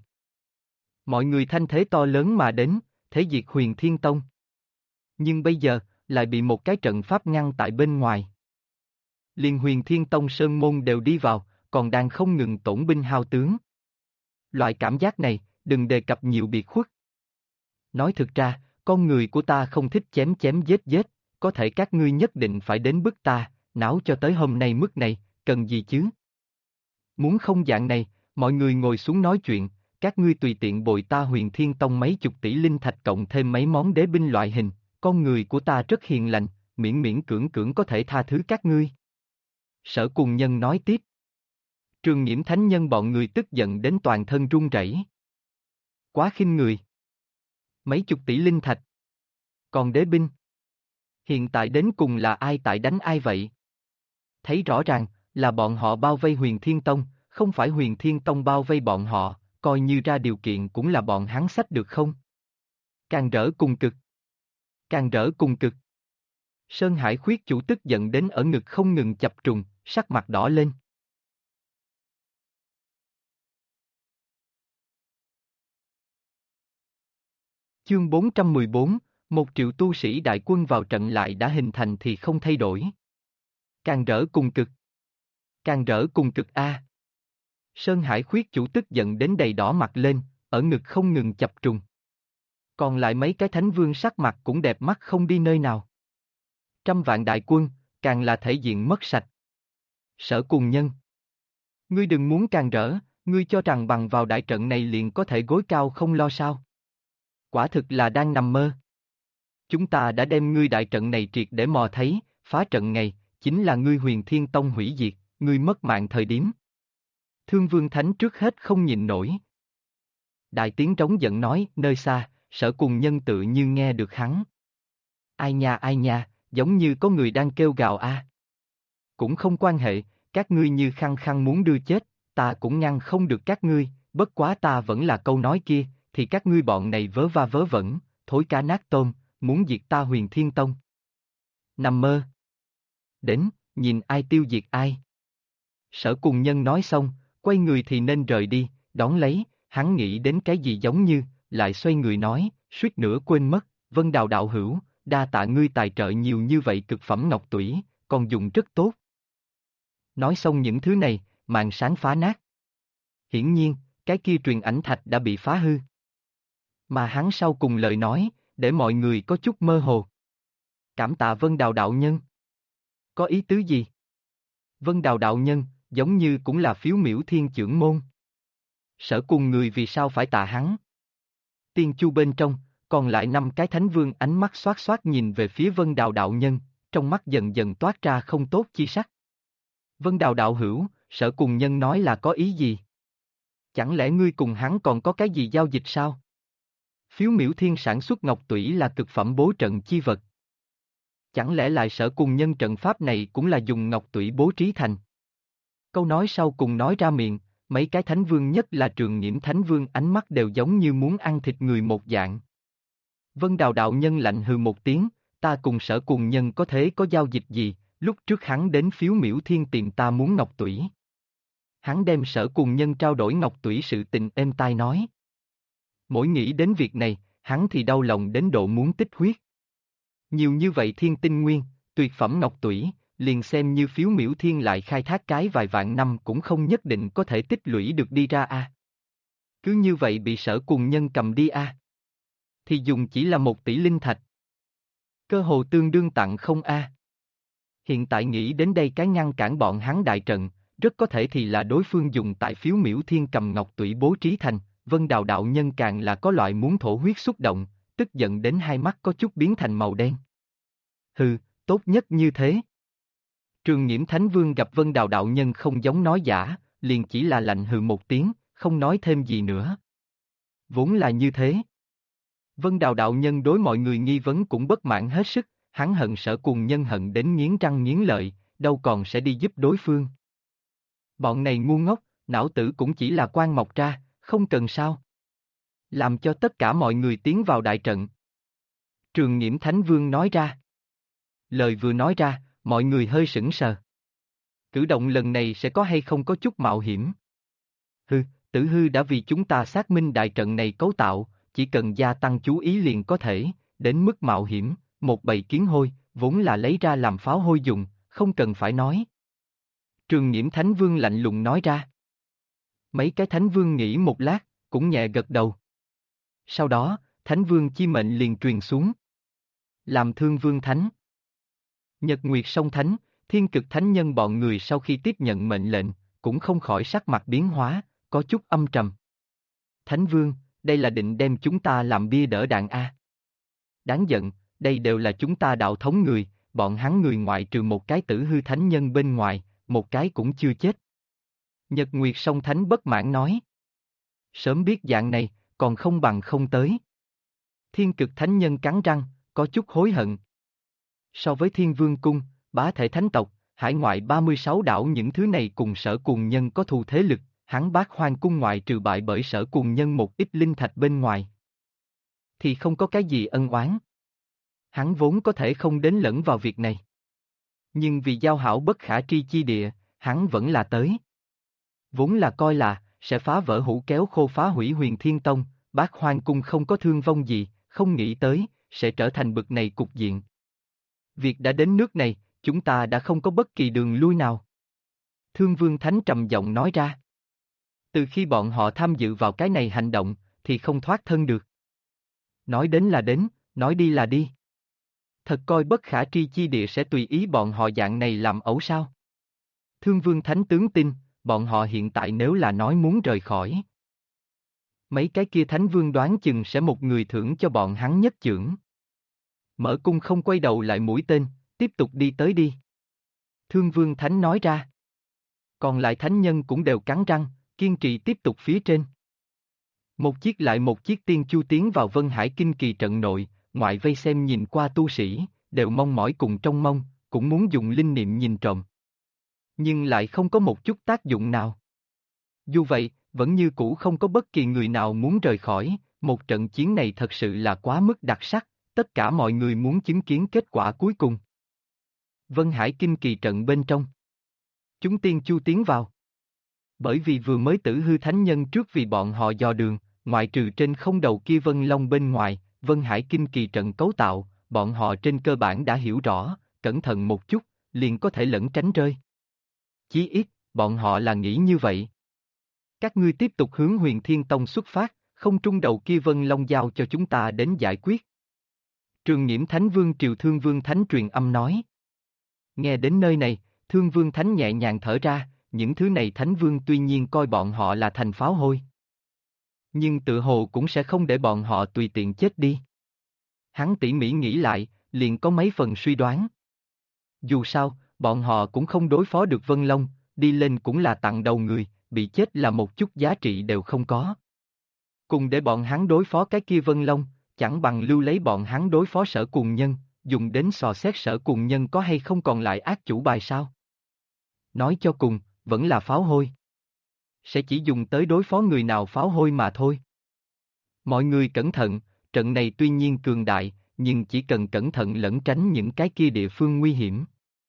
Speaker 1: Mọi người thanh thế to lớn mà đến, thế diệt Huyền Thiên Tông. Nhưng bây giờ, lại bị một cái trận pháp ngăn tại bên ngoài. Liên Huyền Thiên Tông Sơn Môn đều đi vào, còn đang không ngừng tổn binh hao tướng. Loại cảm giác này, đừng đề cập nhiều biệt khuất. Nói thực ra, con người của ta không thích chém chém giết, có thể các ngươi nhất định phải đến bức ta, não cho tới hôm nay mức này, cần gì chứ? Muốn không dạng này, mọi người ngồi xuống nói chuyện, các ngươi tùy tiện bồi ta Huyền Thiên Tông mấy chục tỷ linh thạch cộng thêm mấy món đế binh loại hình, con người của ta rất hiền lành, miễn miễn cưỡng cưỡng có thể tha thứ các ngươi. Sở Cùng Nhân nói tiếp. Trường Nhiễm Thánh Nhân bọn người tức giận đến toàn thân run rẩy. Quá khinh người. Mấy chục tỷ linh thạch. Còn đế binh. Hiện tại đến cùng là ai tại đánh ai vậy? Thấy rõ ràng, là bọn họ bao vây Huyền Thiên Tông, không phải Huyền Thiên Tông bao vây bọn họ, coi như ra điều kiện cũng là bọn hắn xách được không? Càng rỡ cùng cực. Càng rỡ cùng cực. Sơn Hải Khuyết chủ tức giận đến ở ngực không ngừng chập trùng, sắc mặt đỏ lên. Chương 414, 1 triệu tu sĩ đại quân vào trận lại đã hình thành thì không thay đổi. Càng rỡ cùng cực. Càng rỡ cùng cực a. Sơn Hải Khuyết chủ tức giận đến đầy đỏ mặt lên, ở ngực không ngừng chập trùng. Còn lại mấy cái thánh vương sắc mặt cũng đẹp mắt không đi nơi nào. Trăm vạn đại quân, càng là thể diện mất sạch. Sở Cùng Nhân. Ngươi đừng muốn càng rỡ, ngươi cho rằng bằng vào đại trận này liền có thể gối cao không lo sao. Quả thực là đang nằm mơ. Chúng ta đã đem ngươi đại trận này triệt để mò thấy, phá trận này, chính là ngươi Huyền Thiên Tông hủy diệt, ngươi mất mạng thời điểm. Thương Vương Thánh trước hết không nhịn nổi. Đại tiếng trống giận nói, nơi xa, Sở Cùng Nhân tự như nghe được hắn. Ai nha, giống như có người đang kêu gào a. Cũng không quan hệ, các ngươi như khăng khăng muốn đưa chết, ta cũng ngăn không được các ngươi, bất quá ta vẫn là câu nói kia, thì các ngươi bọn này vớ va vớ vẩn, thối cá nát tôm, muốn diệt ta Huyền Thiên Tông. Nằm mơ. Đến, nhìn ai tiêu diệt ai. Sở Cùng Nhân nói xong, quay người thì nên rời đi, đón lấy, hắn nghĩ đến cái gì giống như, lại xoay người nói, suýt nữa quên mất, Vân Đào đạo hữu, đa tạ ngươi tài trợ nhiều như vậy cực phẩm ngọc tủy, còn dùng rất tốt. Nói xong những thứ này, màn sáng phá nát. Hiển nhiên, cái kia truyền ảnh thạch đã bị phá hư. Mà hắn sau cùng lời nói, để mọi người có chút mơ hồ. Cảm tạ Vân Đào đạo nhân. Có ý tứ gì? Vân Đào đạo nhân, giống như cũng là phiếu miểu thiên chưởng môn. Sở Cùng người vì sao phải tạ hắn? Tiên chu bên trong, còn lại 5 cái thánh vương ánh mắt xoát xoát nhìn về phía Vân Đào đạo nhân, trong mắt dần dần toát ra không tốt chi sắc. Vân Đào đạo hữu, Sở Cùng Nhân nói là có ý gì? Chẳng lẽ ngươi cùng hắn còn có cái gì giao dịch sao? Phiếu miểu thiên sản xuất ngọc tủy là cực phẩm bố trận chi vật. Chẳng lẽ lại Sở Cùng Nhân trận pháp này cũng là dùng ngọc tủy bố trí thành? Câu nói sau cùng nói ra miệng, mấy cái thánh vương nhất là Trường Nhiễm Thánh Vương ánh mắt đều giống như muốn ăn thịt người một dạng. Vân Đào đạo nhân lạnh hừ một tiếng, ta cùng Sở Cùng Nhân có thể có giao dịch gì, lúc trước hắn đến phiếu miểu thiên tìm ta muốn ngọc tủy. Hắn đem Sở Cùng Nhân trao đổi ngọc tủy sự tình êm tai nói. Mỗi nghĩ đến việc này, hắn thì đau lòng đến độ muốn tích huyết. Nhiều như vậy thiên tinh nguyên, tuyệt phẩm ngọc tủy, liền xem như phiếu miểu thiên lại khai thác cái vài vạn năm cũng không nhất định có thể tích lũy được đi ra a. Cứ như vậy bị Sở Cùng Nhân cầm đi a. Thì dùng chỉ là 1 tỷ linh thạch. Cơ hồ tương đương tặng không a. Hiện tại nghĩ đến đây cái ngăn cản bọn hắn đại trận, rất có thể thì là đối phương dùng tại phiếu miễu thiên cầm ngọc tủy bố trí thành, Vân Đào đạo nhân càng là có loại muốn thổ huyết xúc động, tức giận đến hai mắt có chút biến thành màu đen. Hừ, tốt nhất như thế. Trường Nghiễm Thánh Vương gặp Vân Đào đạo nhân không giống nói giả, liền chỉ là lạnh hừ một tiếng, không nói thêm gì nữa. Vốn là như thế. Vân Đào đạo nhân đối mọi người nghi vấn cũng bất mãn hết sức, hắn hận Sở Cuồng Nhân hận đến nghiến răng nghiến lợi, đâu còn sẽ đi giúp đối phương. Bọn này ngu ngốc, não tử cũng chỉ là quan mọc ra, không cần sao. Làm cho tất cả mọi người tiến vào đại trận. Trường Nghiễm Thánh Vương nói ra. Lời vừa nói ra, mọi người hơi sững sờ. Cử động lần này sẽ có hay không có chút mạo hiểm. Hừ, Tử Hư đã vì chúng ta xác minh đại trận này cấu tạo, chỉ cần gia tăng chú ý liền có thể, đến mức mạo hiểm, một bầy kiến hôi, vốn là lấy ra làm pháo hôi dùng, không cần phải nói. Trường Nghiễm Thánh Vương lạnh lùng nói ra. Mấy cái Thánh Vương nghĩ một lát, cũng nhẹ gật đầu. Sau đó, Thánh Vương chi mệnh liền truyền xuống. Làm Thương Vương Thánh. Nhật Nguyệt Song Thánh, Thiên Cực Thánh Nhân bọn người sau khi tiếp nhận mệnh lệnh, cũng không khỏi sắc mặt biến hóa, có chút âm trầm. Thánh Vương, đây là định đem chúng ta làm bia đỡ đạn a. Đáng giận, đây đều là chúng ta đạo thống người, bọn hắn người ngoại trừ một cái Tử Hư Thánh Nhân bên ngoài, một cái cũng chưa chết. Nhật Nguyệt Song Thánh bất mãn nói. Sớm biết dạng này, còn không bằng không tới. Thiên Cực Thánh Nhân cắn răng, có chút hối hận. So với Thiên Vương Cung, bá thể thánh tộc, hải ngoại 36 đảo những thứ này cùng Sở Cuồng Nhân có thù thế lực, hắn Bát Hoang Cung ngoại trừ bại bởi Sở Cuồng Nhân một ít linh thạch bên ngoài. Thì không có cái gì ân oán. Hắn vốn có thể không đến lẫn vào việc này. Nhưng vì giao hảo bất khả tri chi địa, hắn vẫn là tới. Vốn là coi là, sẽ phá vỡ hũ kéo khô phá hủy Huyền Thiên Tông, Bát Hoang Cung không có thương vong gì, không nghĩ tới, sẽ trở thành bực này cục diện. Việc đã đến nước này, chúng ta đã không có bất kỳ đường lui nào. Thương Vương Thánh trầm giọng nói ra. Từ khi bọn họ tham dự vào cái này hành động, thì không thoát thân được. Nói đến là đến, nói đi là đi. Thật coi bất khả tri chi địa sẽ tùy ý bọn họ dạng này làm ẩu sao? Thương Vương Thánh tướng tin, bọn họ hiện tại nếu là nói muốn rời khỏi. Mấy cái kia Thánh Vương đoán chừng sẽ một người thưởng cho bọn hắn nhất chưởng. Mở cung không quay đầu lại mũi tên, tiếp tục đi tới đi. Thương Vương Thánh nói ra. Còn lại Thánh Nhân cũng đều cắn răng, kiên trì tiếp tục phía trên. Một chiếc lại một chiếc tiên chu tiến vào Vân Hải Kinh Kỳ trận nội, ngoại vây xem nhìn qua tu sĩ, đều mong mỏi cùng trông mong, cũng muốn dùng linh niệm nhìn trộm. Nhưng lại không có một chút tác dụng nào. Dù vậy, vẫn như cũ không có bất kỳ người nào muốn rời khỏi, một trận chiến này thật sự là quá mức đặc sắc, tất cả mọi người muốn chứng kiến kết quả cuối cùng. Vân Hải Kinh Kỳ trận bên trong. Chúng tiên chu tiến vào. Bởi vì vừa mới Tử Hư Thánh Nhân trước vì bọn họ dò đường, ngoại trừ trên không đầu kia Vân Long bên ngoài, Vân Hải Kinh Kỳ trận cấu tạo, bọn họ trên cơ bản đã hiểu rõ, cẩn thận một chút, liền có thể lẫn tránh rơi. Chí ít, bọn họ là nghĩ như vậy. Các ngươi tiếp tục hướng Huyền Thiên Tông xuất phát, không trung đầu kia Vân Long giao cho chúng ta đến giải quyết. Trường Nghiễm Thánh Vương Triều Thương Vương Thánh truyền âm nói. Nghe đến nơi này, Thương Vương Thánh nhẹ nhàng thở ra, những thứ này Thánh Vương tuy nhiên coi bọn họ là thành pháo hôi. Nhưng tự hồ cũng sẽ không để bọn họ tùy tiện chết đi. Hắn tỉ mỉ nghĩ lại, liền có mấy phần suy đoán. Dù sao, bọn họ cũng không đối phó được Vân Long, đi lên cũng là tặng đầu người, bị chết là một chút giá trị đều không có. Cùng để bọn hắn đối phó cái kia Vân Long, chẳng bằng lưu lấy bọn hắn đối phó Sở Cuồng Nhân, dùng đến sò xét Sở Cuồng Nhân có hay không còn lại ác chủ bài sao. Nói cho cùng, vẫn là pháo hôi. Sẽ chỉ dùng tới đối phó người nào pháo hôi mà thôi. Mọi người cẩn thận, trận này tuy nhiên cường đại, nhưng chỉ cần cẩn thận lẩn tránh những cái kia địa phương nguy hiểm.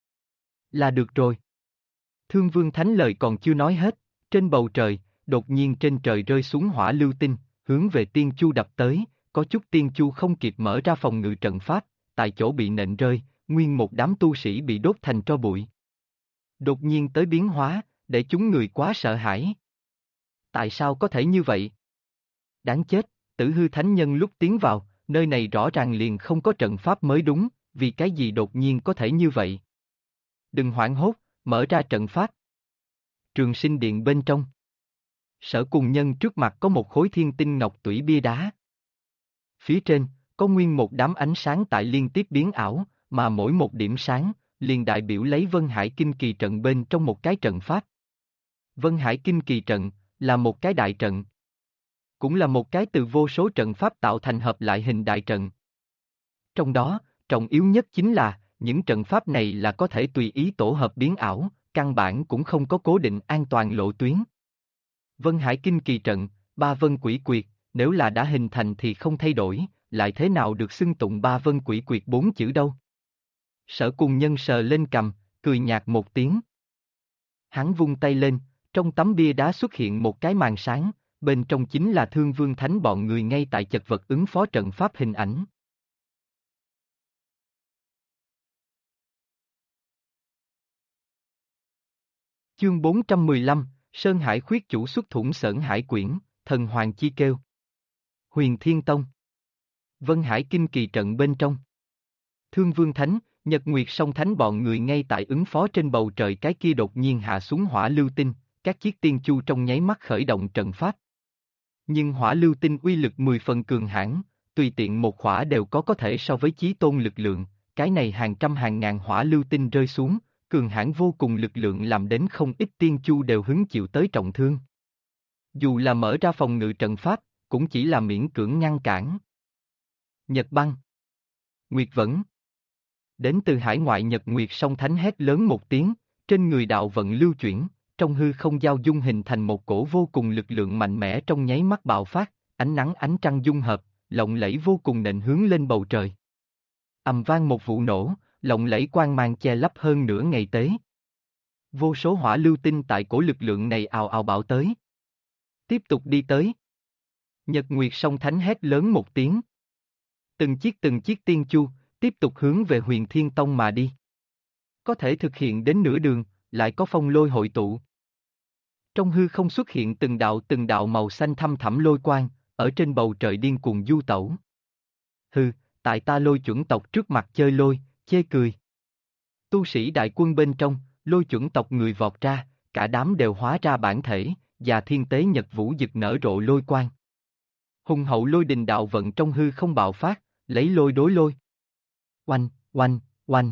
Speaker 1: Là được rồi. Thương Vương Thánh lời còn chưa nói hết, trên bầu trời, đột nhiên trên trời rơi xuống hỏa lưu tinh, hướng về tiên chu đập tới, có chút tiên chu không kịp mở ra phòng ngự trận pháp, tại chỗ bị nện rơi, nguyên một đám tu sĩ bị đốt thành tro bụi. Đột nhiên tới biến hóa, để chúng người quá sợ hãi. Tại sao có thể như vậy? Đáng chết, Tử Hư Thánh Nhân lúc tiến vào, nơi này rõ ràng liền không có trận pháp mới đúng, vì cái gì đột nhiên có thể như vậy? Đừng hoảng hốt, mở ra trận pháp. Trường sinh điện bên trong. Sở Cùng Nhân trước mặt có một khối thiên tinh ngọc tủy bia đá. Phía trên, có nguyên một đám ánh sáng tại liên tiếp biến ảo, mà mỗi một điểm sáng, liền đại biểu lấy Vân Hải Kinh Kỳ trận bên trong một cái trận pháp. Vân Hải Kinh Kỳ trận, là một cái đại trận. Cũng là một cái từ vô số trận pháp tạo thành hợp lại hình đại trận. Trong đó, trọng yếu nhất chính là, những trận pháp này là có thể tùy ý tổ hợp biến ảo, căn bản cũng không có cố định an toàn lộ tuyến. Vân Hải Kinh Kỳ trận, ba vân quỷ quyệt, nếu là đã hình thành thì không thay đổi, lại thế nào được xưng tụng ba vân quỷ quyệt bốn chữ đâu. Sở Cùng Nhân sờ lên cằm, cười nhạt một tiếng. Hắn vung tay lên, trong tấm bia đá xuất hiện một cái màn sáng, bên trong chính là Thương Vương Thánh bọn người ngay tại chật vật ứng phó trận pháp hình ảnh. Chương 415, Sơn Hải khuyết chủ xuất thủng Sởn Hải quyển, thần hoàng chi kêu. Huyền Thiên Tông. Vân Hải Kinh Kỳ trận bên trong. Thương Vương Thánh, Nhật Nguyệt Song Thánh bọn người ngay tại ứng phó trên bầu trời cái kia đột nhiên hạ xuống hỏa lưu tinh, các chiếc tiên chu trong nháy mắt khởi động trận pháp. Nhưng hỏa lưu tinh uy lực 10 phần cường hãn, tùy tiện một hỏa đều có thể so với chí tôn lực lượng, cái này hàng trăm hàng ngàn hỏa lưu tinh rơi xuống, cường hãn vô cùng lực lượng làm đến không ít tiên chu đều hứng chịu tới trọng thương. Dù là mở ra phòng ngự trận pháp, cũng chỉ là miễn cưỡng ngăn cản. Nhật Băng. Nguyệt Vẫn. Đến từ hải ngoại Nhật Nguyệt Song Thánh hét lớn một tiếng, trên người đạo vận lưu chuyển, trong hư không giao dung hình thành một cổ vô cùng lực lượng mạnh mẽ trong nháy mắt bạo phát, ánh nắng ánh trăng dung hợp, lộng lẫy vô cùng nện hướng lên bầu trời. Ầm vang một vụ nổ, lộng lẫy quang mang che lấp hơn nửa ngày tế. Vô số hỏa lưu tinh tại cổ lực lượng này ào ào bạo tới. Tiếp tục đi tới. Nhật Nguyệt Song Thánh hét lớn một tiếng. Từng chiếc tiên chu, tiếp tục hướng về Huyền Thiên Tông mà đi. Có thể thực hiện đến nửa đường, lại có phong lôi hội tụ. Trong hư không xuất hiện từng đạo màu xanh thăm thẳm lôi quang, ở trên bầu trời điên cuồng du tẩu. Hừ, tại ta Lôi chuẩn tộc trước mặt chơi lôi, chê cười. Tu sĩ đại quân bên trong, Lôi chuẩn tộc người vọt ra, cả đám đều hóa ra bản thể, và thiên tế nhật vũ dực nở rộ lôi quang. Hùng hậu lôi đình đạo vận trong hư không bạo phát, lấy lôi đối lôi. Oanh, oanh, oanh.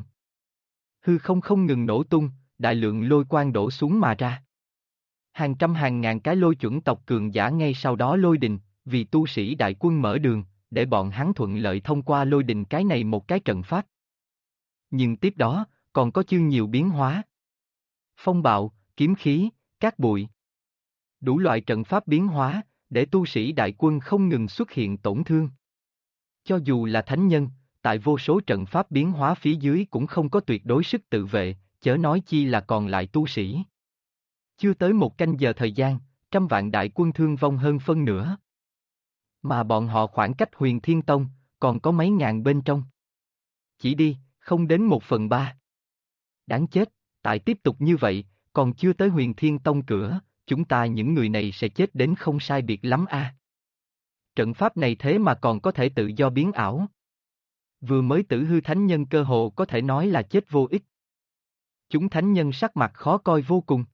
Speaker 1: Hư không ngừng nổ tung, đại lượng lôi quang đổ xuống mà ra. Hàng trăm hàng ngàn cái lôi chuẩn tộc cường giả ngay sau đó lôi đình, vì tu sĩ đại quân mở đường, để bọn hắn thuận lợi thông qua lôi đình cái này một cái trận pháp. Nhưng tiếp đó, còn có chương nhiều biến hóa. Phong bạo, kiếm khí, cát bụi. Đủ loại trận pháp biến hóa, để tu sĩ đại quân không ngừng xuất hiện tổn thương. Cho dù là thánh nhân, tại vô số trận pháp biến hóa phía dưới cũng không có tuyệt đối sức tự vệ, chớ nói chi là còn lại tu sĩ. Chưa tới một canh giờ thời gian, trăm vạn đại quân thương vong hơn phân nửa. Mà bọn họ khoảng cách Huyền Thiên Tông, còn có mấy ngàn bên trong. Chỉ đi, không đến 1/3. Đáng chết, tại tiếp tục như vậy, còn chưa tới Huyền Thiên Tông cửa, chúng ta những người này sẽ chết đến không sai biệt lắm a. Trận pháp này thế mà còn có thể tự do biến ảo. Vừa mới tử hư thánh nhân cơ hồ có thể nói là chết vô ích. Chúng thánh nhân sắc mặt khó coi vô cùng.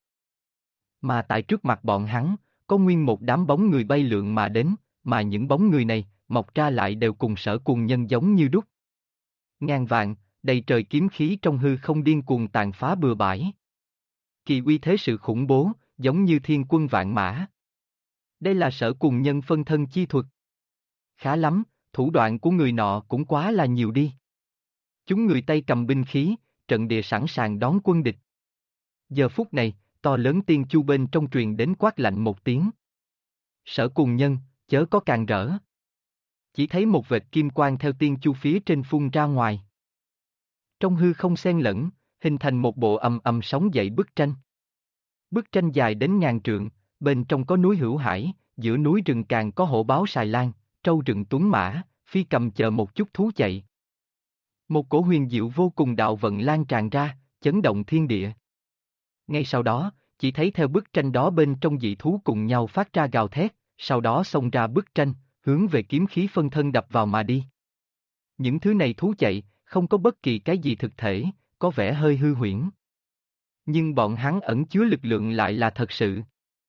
Speaker 1: Mà tại trước mặt bọn hắn, có nguyên một đám bóng người bay lượn mà đến, mà những bóng người này, mọc ra lại đều cùng Sở Cùng Nhân giống như đúc. Ngàn vạn, đầy trời kiếm khí trong hư không điên cuồng tàn phá bừa bãi. Kỳ uy thế sự khủng bố, giống như thiên quân vạn mã. Đây là Sở Cùng Nhân phân thân chi thuật. Khá lắm, thủ đoạn của người nọ cũng quá là nhiều đi. Chúng người tay cầm binh khí, trận địa sẵn sàng đón quân địch. Giờ phút này, to lớn tiên chu bên trong truyền đến quát lạnh một tiếng. Sở Cùng Nhân, chớ có càng rỡ. Chỉ thấy một vệt kim quang theo tiên chu phía trên phun ra ngoài. Trong hư không xen lẫn, hình thành một bộ ầm ầm sóng dậy bức tranh. Bức tranh dài đến ngàn trượng, bên trong có núi Hữu Hải, giữa núi rừng càng có hổ báo Sài Lan, trâu rừng tuấn mã, phi cầm chờ một chút thú chạy. Một cổ huyền diệu vô cùng đạo vận lan tràn ra, chấn động thiên địa. Ngay sau đó, chỉ thấy theo bức tranh đó bên trong dị thú cùng nhau phát ra gào thét, sau đó xông ra bức tranh, hướng về kiếm khí phân thân đập vào mà đi. Những thứ này thú chạy, không có bất kỳ cái gì thực thể, có vẻ hơi hư huyễn. Nhưng bọn hắn ẩn chứa lực lượng lại là thật sự.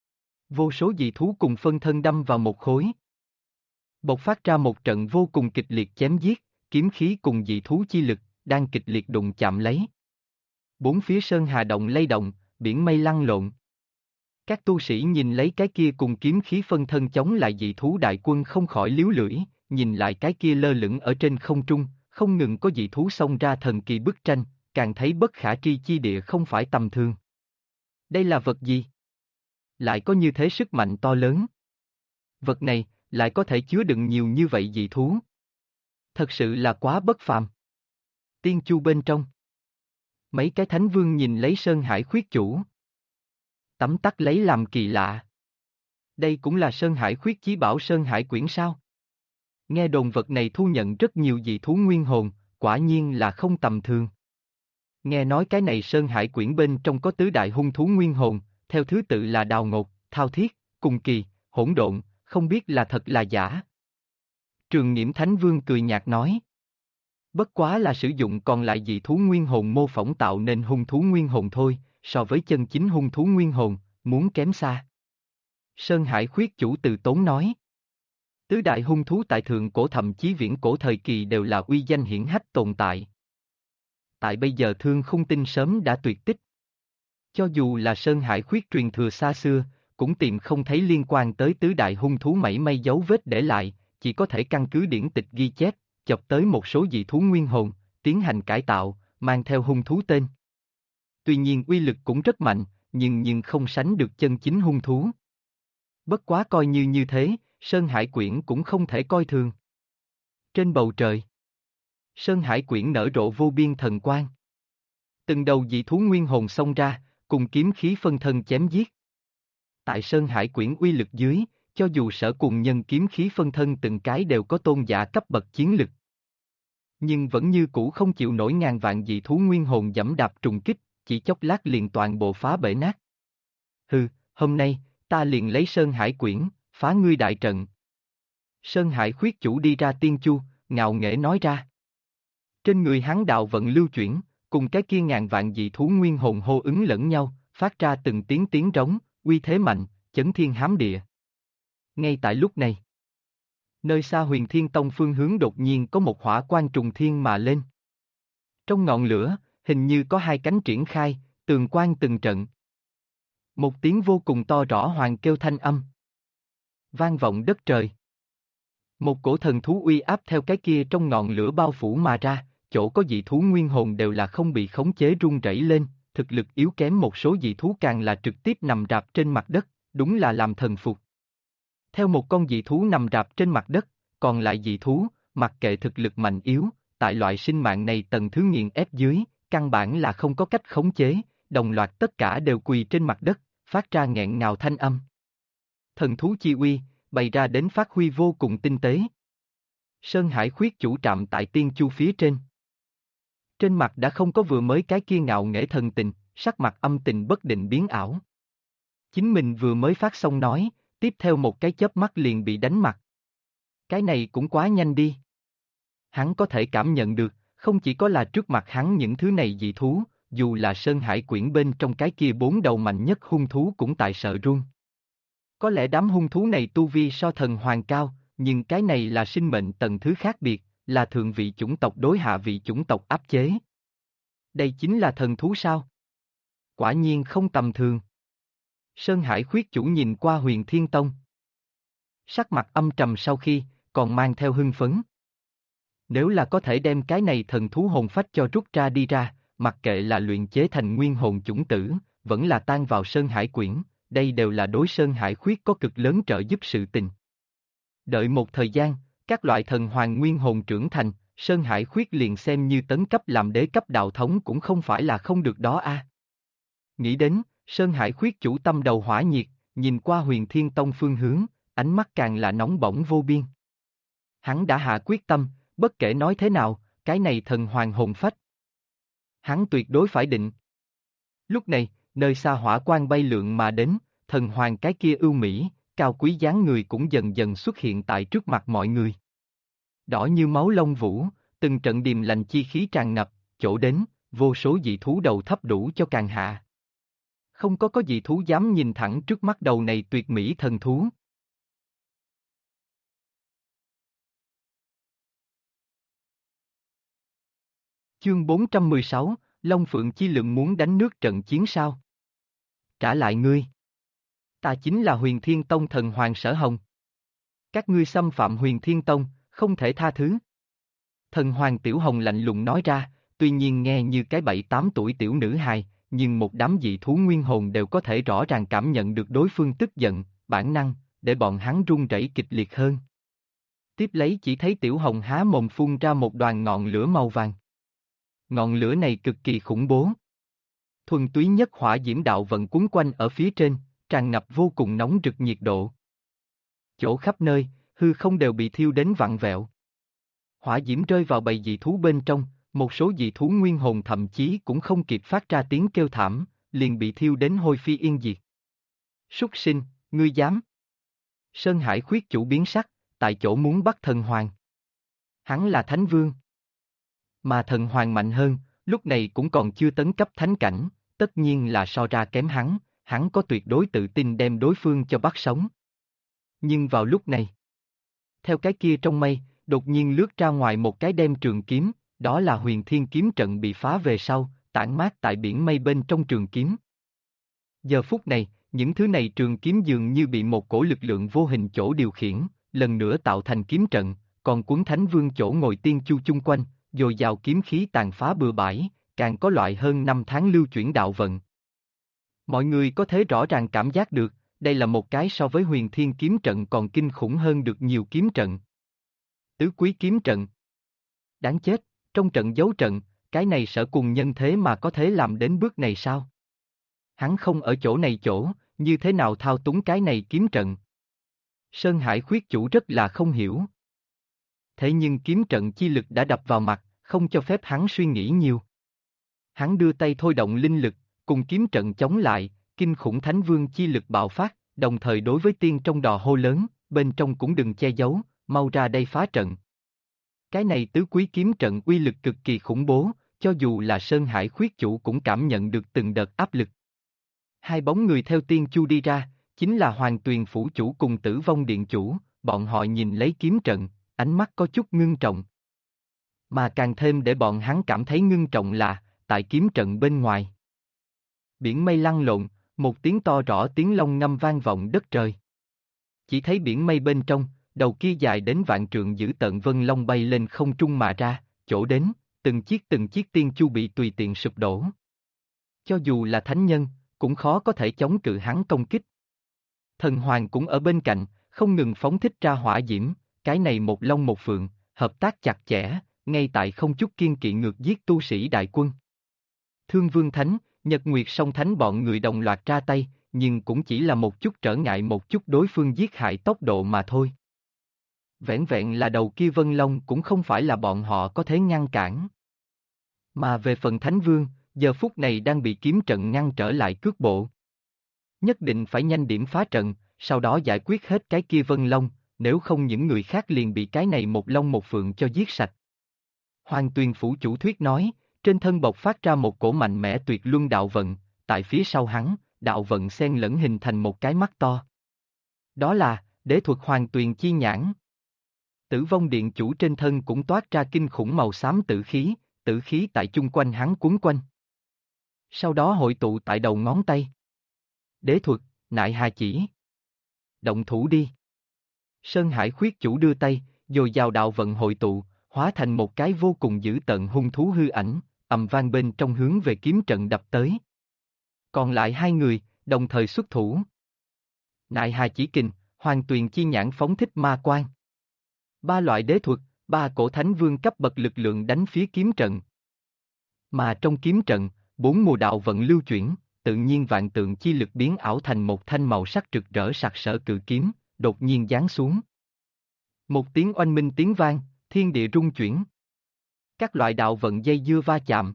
Speaker 1: Vô số dị thú cùng phân thân đâm vào một khối. Bộc phát ra một trận vô cùng kịch liệt chém giết, kiếm khí cùng dị thú chi lực, đang kịch liệt đụng chạm lấy. Bốn phía sơn hà động lay động, biển mây lăn lộn. Các tu sĩ nhìn lấy cái kia cùng kiếm khí phân thân chống lại dị thú đại quân không khỏi líu lưỡi, nhìn lại cái kia lơ lửng ở trên không trung, không ngừng có dị thú xông ra thần kỳ bức tranh, càng thấy bất khả tri chi địa không phải tầm thường. Đây là vật gì? Lại có như thế sức mạnh to lớn. Vật này, lại có thể chứa đựng nhiều như vậy dị thú. Thật sự là quá bất phàm. Tiên chu bên trong. Mấy cái thánh vương nhìn lấy Sơn Hải khuyết chủ. Tấm tắc lấy làm kỳ lạ. Đây cũng là Sơn Hải khuyết chí bảo Sơn Hải quyển sao? Nghe đồn vật này thu nhận rất nhiều dị thú nguyên hồn, quả nhiên là không tầm thường. Nghe nói cái này Sơn Hải quyển bên trong có tứ đại hung thú nguyên hồn, theo thứ tự là Đào Ngột, Thao Thiết, Cùng Kỳ, Hỗn Độn, không biết là thật là giả. Trường Nghiễm Thánh Vương cười nhạt nói. Bất quá là sử dụng còn lại dị thú nguyên hồn mô phỏng tạo nên hung thú nguyên hồn thôi, so với chân chính hung thú nguyên hồn, muốn kém xa. Sơn Hải khuyết chủ từ tốn nói. Tứ đại hung thú tại thượng cổ thậm chí viễn cổ thời kỳ đều là uy danh hiển hách tồn tại. Tại bây giờ Thương Khung Tinh sớm đã tuyệt tích. Cho dù là Sơn Hải khuyết truyền thừa xa xưa, cũng tìm không thấy liên quan tới tứ đại hung thú mảy may dấu vết để lại, chỉ có thể căn cứ điển tịch ghi chép, chọc tới một số dị thú nguyên hồn, tiến hành cải tạo, mang theo hung thú tên. Tuy nhiên uy lực cũng rất mạnh, nhưng không sánh được chân chính hung thú. Bất quá coi như thế, Sơn Hải quyển cũng không thể coi thường. Trên bầu trời, Sơn Hải quyển nở rộ vô biên thần quang. Từng đầu dị thú nguyên hồn xông ra, cùng kiếm khí phân thân chém giết. Tại Sơn Hải quyển uy lực dưới, cho dù Sở Cùng Nhân kiếm khí phân thân từng cái đều có tôn giả cấp bậc chiến lực. Nhưng vẫn như cũ không chịu nổi ngàn vạn dị thú nguyên hồn giẫm đạp trùng kích, chỉ chốc lát liền toàn bộ phá bể nát. Hừ, hôm nay, ta liền lấy Sơn Hải quyển, phá ngươi đại trận. Sơn Hải khuyết chủ đi ra tiên chu, ngạo nghễ nói ra. Trên người hắn đạo vận lưu chuyển, cùng cái kia ngàn vạn dị thú nguyên hồn hô ứng lẫn nhau, phát ra từng tiếng tiếng trống, uy thế mạnh, chấn thiên hám địa. Ngay tại lúc này, nơi xa Huyền Thiên Tông phương hướng đột nhiên có một hỏa quang trùng thiên mà lên. Trong ngọn lửa, hình như có hai cánh triển khai, tường quang từng trận. Một tiếng vô cùng to rõ hoàng kêu thanh âm. Vang vọng đất trời. Một cổ thần thú uy áp theo cái kia trong ngọn lửa bao phủ mà ra, chỗ có dị thú nguyên hồn đều là không bị khống chế rung rẩy lên, thực lực yếu kém một số dị thú càng là trực tiếp nằm rạp trên mặt đất, đúng là làm thần phục. Theo một con dị thú nằm rạp trên mặt đất, còn lại dị thú, mặc kệ thực lực mạnh yếu, tại loại sinh mạng này tầng thứ nghiền ép dưới, căn bản là không có cách khống chế, đồng loạt tất cả đều quỳ trên mặt đất, phát ra nghẹn ngào thanh âm. Thần thú chi uy, bày ra đến phát huy vô cùng tinh tế. Sơn Hải khuyết chủ trạm tại tiên chu phía trên. Trên mặt đã không có vừa mới cái kia ngạo nghễ thần tình, sắc mặt âm tình bất định biến ảo. Chính mình vừa mới phát xong nói, tiếp theo một cái chớp mắt liền bị đánh mặt. Cái này cũng quá nhanh đi. Hắn có thể cảm nhận được, không chỉ có là trước mặt hắn những thứ này dị thú, dù là Sơn Hải quyển bên trong cái kia bốn đầu mạnh nhất hung thú cũng tại sợ run. Có lẽ đám hung thú này tu vi so thần hoàng cao, nhưng cái này là sinh mệnh tầng thứ khác biệt, là thượng vị chủng tộc đối hạ vị chủng tộc áp chế. Đây chính là thần thú sao? Quả nhiên không tầm thường. Sơn Hải khuyết chủ nhìn qua Huyền Thiên Tông. Sắc mặt âm trầm sau khi, còn mang theo hưng phấn. Nếu là có thể đem cái này thần thú hồn phách cho rút ra đi ra, mặc kệ là luyện chế thành nguyên hồn chủng tử, vẫn là tan vào Sơn Hải quyển, đây đều là đối Sơn Hải khuyết có cực lớn trợ giúp sự tình. Đợi một thời gian, các loại thần hoàng nguyên hồn trưởng thành, Sơn Hải khuyết liền xem như tấn cấp làm đế cấp đạo thống cũng không phải là không được đó a. Nghĩ đến, Sơn Hải khuyết chủ tâm đầu hỏa nhiệt, nhìn qua Huyền Thiên Tông phương hướng, ánh mắt càng là nóng bỏng vô biên. Hắn đã hạ quyết tâm, bất kể nói thế nào, cái này thần hoàng hồn phách. Hắn tuyệt đối phải định. Lúc này, nơi xa hỏa quang bay lượn mà đến, thần hoàng cái kia ưu mỹ, cao quý dáng người cũng dần dần xuất hiện tại trước mặt mọi người. Đỏ như máu lông vũ, từng trận điềm lành chi khí tràn ngập, chỗ đến, vô số dị thú đầu thấp đủ cho càng hạ. Không có dị thú dám nhìn thẳng trước mắt đầu này tuyệt mỹ thần thú. Chương 416, Long Phượng Chi Lượng muốn đánh nước trận chiến sao? Trả lại ngươi. Ta chính là Huyền Thiên Tông thần hoàng Sở Hồng. Các ngươi xâm phạm Huyền Thiên Tông, không thể tha thứ. Thần hoàng Tiểu Hồng lạnh lùng nói ra, tuy nhiên nghe như cái 7-8 tuổi tiểu nữ hài, nhưng một đám dị thú nguyên hồn đều có thể rõ ràng cảm nhận được đối phương tức giận, bản năng, để bọn hắn run rẩy kịch liệt hơn. Tiếp lấy chỉ thấy Tiểu Hồng há mồm phun ra một đoàn ngọn lửa màu vàng. Ngọn lửa này cực kỳ khủng bố. Thuần túy nhất hỏa diễm đạo vận quấn quanh ở phía trên, tràn ngập vô cùng nóng rực nhiệt độ. Chỗ khắp nơi, hư không đều bị thiêu đến vặn vẹo. Hỏa diễm rơi vào bầy dị thú bên trong, một số dị thú nguyên hồn thậm chí cũng không kịp phát ra tiếng kêu thảm, liền bị thiêu đến hôi phi yên diệt. Súc sinh, ngươi dám? Sơn Hải khuyết chủ biến sắc, tại chỗ muốn bắt thần hoàng. Hắn là thánh vương. Mà thần hoàng mạnh hơn, lúc này cũng còn chưa tấn cấp thánh cảnh, tất nhiên là so ra kém hắn có tuyệt đối tự tin đem đối phương cho bắt sống. Nhưng vào lúc này, theo cái kia trong mây, đột nhiên lướt ra ngoài một cái đem trường kiếm, đó là Huyền Thiên kiếm trận bị phá về sau, tản mát tại biển mây bên trong trường kiếm. Giờ phút này, những thứ này trường kiếm dường như bị một cổ lực lượng vô hình chỗ điều khiển, lần nữa tạo thành kiếm trận, còn cuốn Thánh Vương chỗ ngồi tiên chu chung quanh, dồi dào kiếm khí tàn phá bừa bãi, càng có loại hơn 5 tháng lưu chuyển đạo vận. Mọi người có thể rõ ràng cảm giác được, đây là một cái so với Huyền Thiên kiếm trận còn kinh khủng hơn được nhiều kiếm trận. Tứ quý kiếm trận. Đáng chết, trong trận giấu trận, cái này Sở Cùng nhân thế mà có thể làm đến bước này sao? Hắn không ở chỗ này chỗ, như thế nào thao túng cái này kiếm trận? Sơn Hải khuyết chủ rất là không hiểu. Thế nhưng kiếm trận chi lực đã đập vào mặt, không cho phép hắn suy nghĩ nhiều. Hắn đưa tay thôi động linh lực, cùng kiếm trận chống lại, kinh khủng Thánh Vương chi lực bạo phát, đồng thời đối với tiên trong đò hô lớn, bên trong cũng đừng che giấu, mau ra đây phá trận. Cái này tứ quý kiếm trận uy lực cực kỳ khủng bố, cho dù là Sơn Hải khuyết chủ cũng cảm nhận được từng đợt áp lực. Hai bóng người theo tiên chu đi ra, chính là Hoàng Tuyền phủ chủ cùng Tử Vong điện chủ, bọn họ nhìn lấy kiếm trận, ánh mắt có chút ngưng trọng. Mà càng thêm để bọn hắn cảm thấy ngưng trọng là, tại kiếm trận bên ngoài. Biển mây lăn lộn, một tiếng to rõ tiếng long ngâm vang vọng đất trời. Chỉ thấy biển mây bên trong, đầu kia dài đến vạn trượng giữ tợn vân long bay lên không trung mà ra, chỗ đến, từng chiếc tiên chu bị tùy tiện sụp đổ. Cho dù là thánh nhân, cũng khó có thể chống cự hắn công kích. Thần hoàng cũng ở bên cạnh, không ngừng phóng thích ra hỏa diễm, cái này một long một phượng, hợp tác chặt chẽ, ngay tại không chút kiên kỵ ngược giết tu sĩ đại quân. Thương Vương Thánh, Nhật Nguyệt Song Thánh bọn người đồng loạt ra tay, nhưng cũng chỉ là một chút trở ngại một chút đối phương giết hại tốc độ mà thôi. Vẻn vẹn là đầu kia Vân Long cũng không phải là bọn họ có thể ngăn cản. Mà về phần Thánh Vương, giờ phút này đang bị kiếm trận ngăn trở lại cước bộ. Nhất định phải nhanh điểm phá trận, sau đó giải quyết hết cái kia Vân Long, nếu không những người khác liền bị cái này một long một phượng cho giết sạch. Hoàng Tuyền phủ chủ thuyết nói, trên thân bộc phát ra một cổ mạnh mẽ tuyệt luân đạo vận, tại phía sau hắn, đạo vận xen lẫn hình thành một cái mắt to. Đó là, đế thuật Hoàng Tuyền chi nhãn. Tử Vong điện chủ trên thân cũng toát ra kinh khủng màu xám tử khí tại chung quanh hắn quấn quanh. Sau đó hội tụ tại đầu ngón tay. Đế thuật, nại hà chỉ. Động thủ đi. Sơn Hải khuyết chủ đưa tay, dồi dào đạo vận hội tụ, hóa thành một cái vô cùng dữ tợn hung thú hư ảnh, ầm vang bên trong hướng về kiếm trận đập tới. Còn lại hai người, đồng thời xuất thủ. Nại hà chỉ kình, Hoàng Tuyền chi nhãn phóng thích ma quang. Ba loại đế thuật, ba cổ thánh vương cấp bậc lực lượng đánh phía kiếm trận. Mà trong kiếm trận, bốn mùa đạo vận lưu chuyển, tự nhiên vạn tượng chi lực biến ảo thành một thanh màu sắc rực rỡ sặc sỡ cự kiếm, đột nhiên giáng xuống. Một tiếng oanh minh tiếng vang, thiên địa rung chuyển. Các loại đạo vận dây dưa va chạm.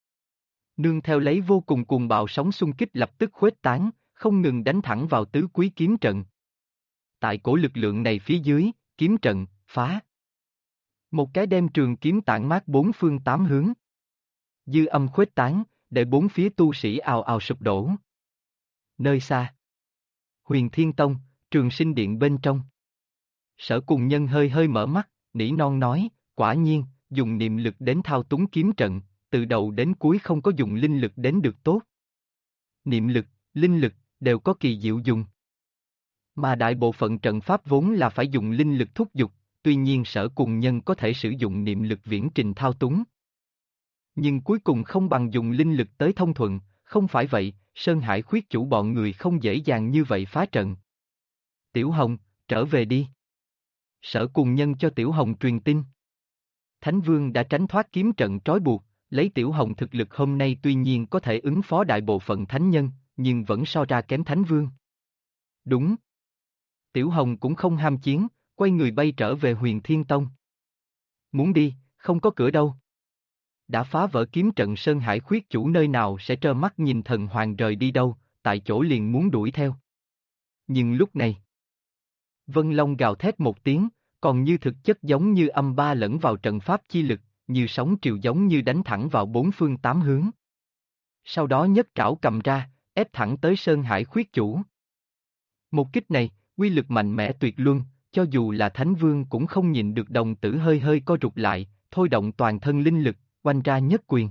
Speaker 1: Nương theo lấy vô cùng cuồng bạo sóng xung kích lập tức khuếch tán, không ngừng đánh thẳng vào tứ quý kiếm trận. Tại cổ lực lượng này phía dưới, kiếm trận, phá. Một cái đem trường kiếm tản mát bốn phương tám hướng. Dư âm khuếch tán, để bốn phía tu sĩ ào ào sụp đổ. Nơi xa. Huyền Thiên Tông, Trường Sinh Điện bên trong. Sở Cùng Nhân hơi hơi mở mắt, nỉ non nói, quả nhiên, dùng niệm lực đến thao túng kiếm trận, từ đầu đến cuối không có dùng linh lực đến được tốt. Niệm lực, linh lực, đều có kỳ diệu dùng. Mà đại bộ phận trận pháp vốn là phải dùng linh lực thúc giục, tuy nhiên Sở Cùng Nhân có thể sử dụng niệm lực viễn trình thao túng. Nhưng cuối cùng không bằng dùng linh lực tới thông thuận, không phải vậy, Sơn Hải khuyết chủ bọn người không dễ dàng như vậy phá trận. Tiểu Hồng, trở về đi. Sở Cùng Nhân cho Tiểu Hồng truyền tin. Thánh Vương đã tránh thoát kiếm trận trói buộc, lấy Tiểu Hồng thực lực hôm nay tuy nhiên có thể ứng phó đại bộ phận thánh nhân, nhưng vẫn so ra kém Thánh Vương. Đúng. Tiểu Hồng cũng không ham chiến, quay người bay trở về Huyền Thiên Tông. Muốn đi, không có cửa đâu. Đã phá vỡ kiếm trận Sơn Hải khuyết chủ nơi nào sẽ trơ mắt nhìn thần hoàng rời đi đâu, tại chỗ liền muốn đuổi theo. Nhưng lúc này, Vân Long gào thét một tiếng, còn như thực chất giống như âm ba lẫn vào trận pháp chi lực, như sóng triều giống như đánh thẳng vào bốn phương tám hướng. Sau đó nhấc trảo cầm ra, ép thẳng tới Sơn Hải khuyết chủ. Một kích này, uy lực mạnh mẽ tuyệt luân, cho dù là Thánh Vương cũng không nhìn được đồng tử hơi hơi co rụt lại, thôi động toàn thân linh lực, oanh ra nhất quyền.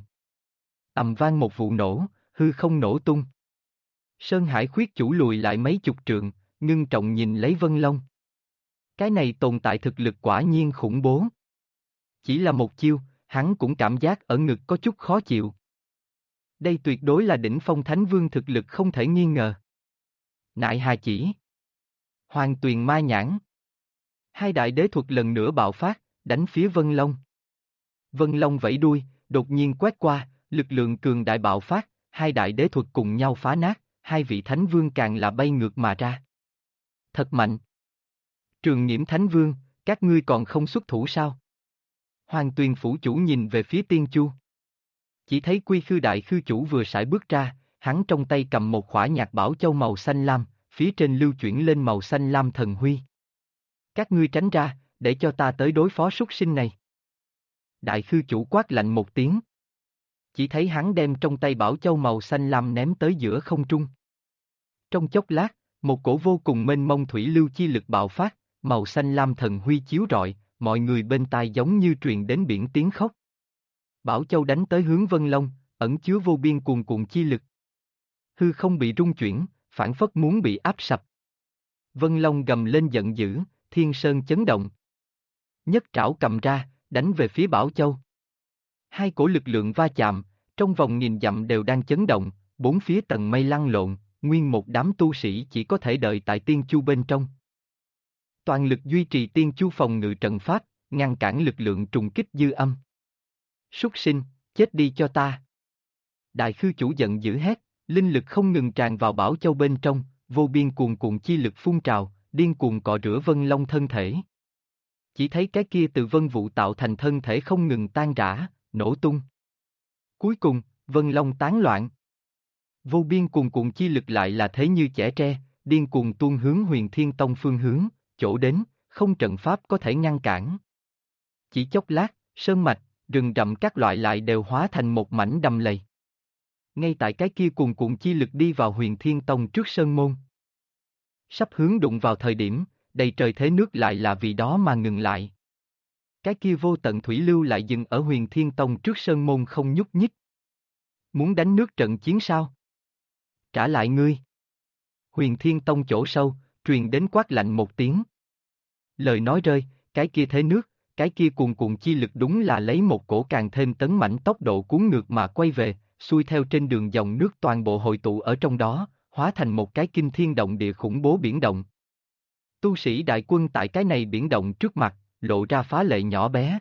Speaker 1: Ầm vang một vụ nổ, hư không nổ tung. Sơn Hải khuyết chủ lùi lại mấy chục trượng, ngưng trọng nhìn lấy Vân Long. Cái này tồn tại thực lực quả nhiên khủng bố. Chỉ là một chiêu, hắn cũng cảm giác ở ngực có chút khó chịu. Đây tuyệt đối là đỉnh phong Thánh Vương thực lực không thể nghi ngờ. Nại Hà Chỉ, Hoàng Tuyền Ma Nhãn. Hai đại đế thuật lần nữa bạo phát, đánh phía Vân Long. Vân Long vẫy đuôi, đột nhiên quét qua, lực lượng cường đại bạo phát, hai đại đế thuật cùng nhau phá nát, hai vị Thánh Vương càng là bay ngược mà ra. Thật mạnh. Trường Nghiễm Thánh Vương, các ngươi còn không xuất thủ sao? Hoàng Tuyền phủ chủ nhìn về phía Tiên Chu. Chỉ thấy Quy Khư đại khư chủ vừa sải bước ra, hắn trong tay cầm một khỏa nhạc bảo châu màu xanh lam, phía trên lưu chuyển lên màu xanh lam thần huy. Các ngươi tránh ra, để cho ta tới đối phó súc sinh này. Đại khư chủ quát lạnh một tiếng. Chỉ thấy hắn đem trong tay bảo châu màu xanh lam ném tới giữa không trung. Trong chốc lát, một cổ vô cùng mênh mông thủy lưu chi lực bạo phát, màu xanh lam thần huy chiếu rọi, mọi người bên tai giống như truyền đến biển tiếng khóc. Bảo châu đánh tới hướng Vân Long, ẩn chứa vô biên cuồn cuộn chi lực. Hư không bị rung chuyển, phảng phất muốn bị áp sập. Vân Long gầm lên giận dữ, thiên sơn chấn động. Nhất trảo cầm ra, đánh về phía Bảo Châu. Hai cổ lực lượng va chạm, trong vòng nghìn dặm đều đang chấn động, bốn phía tầng mây lăn lộn, nguyên một đám tu sĩ chỉ có thể đợi tại Tiên Chu bên trong. Toàn lực duy trì Tiên Chu phòng ngự trận pháp, ngăn cản lực lượng trùng kích dư âm. Súc sinh, chết đi cho ta. Đại khư chủ giận dữ hét, linh lực không ngừng tràn vào Bảo Châu bên trong, vô biên cuồn cuộn chi lực phun trào, điên cuồng cọ rửa Vân Long thân thể. Chỉ thấy cái kia từ vân vụ tạo thành thân thể không ngừng tan rã, nổ tung. Cuối cùng, Vân Long tán loạn. Vô biên cuồn cuộn chi lực lại là thế như chẻ tre, điên cuồng tuôn hướng Huyền Thiên Tông phương hướng, chỗ đến, không trận pháp có thể ngăn cản. Chỉ chốc lát, sơn mạch, rừng rậm các loại lại đều hóa thành một mảnh đầm lầy. Ngay tại cái kia cuồn cuộn chi lực đi vào Huyền Thiên Tông trước sơn môn. Sắp hướng đụng vào thời điểm, đầy trời thế nước lại là vì đó mà ngừng lại. Cái kia vô tận thủy lưu lại dừng ở Huyền Thiên Tông trước sơn môn không nhúc nhích. Muốn đánh nước trận chiến sao? Trả lại ngươi. Huyền Thiên Tông chỗ sâu, truyền đến quát lạnh một tiếng. Lời nói rơi, cái kia thế nước, cái kia cuồn cuộn chi lực đúng là lấy một cổ càng thêm tấn mãnh tốc độ cuốn ngược mà quay về, xuôi theo trên đường dòng nước toàn bộ hội tụ ở trong đó, hóa thành một cái kinh thiên động địa khủng bố biển động. Tu sĩ đại quân tại cái này biển động trước mặt, lộ ra phá lệ nhỏ bé.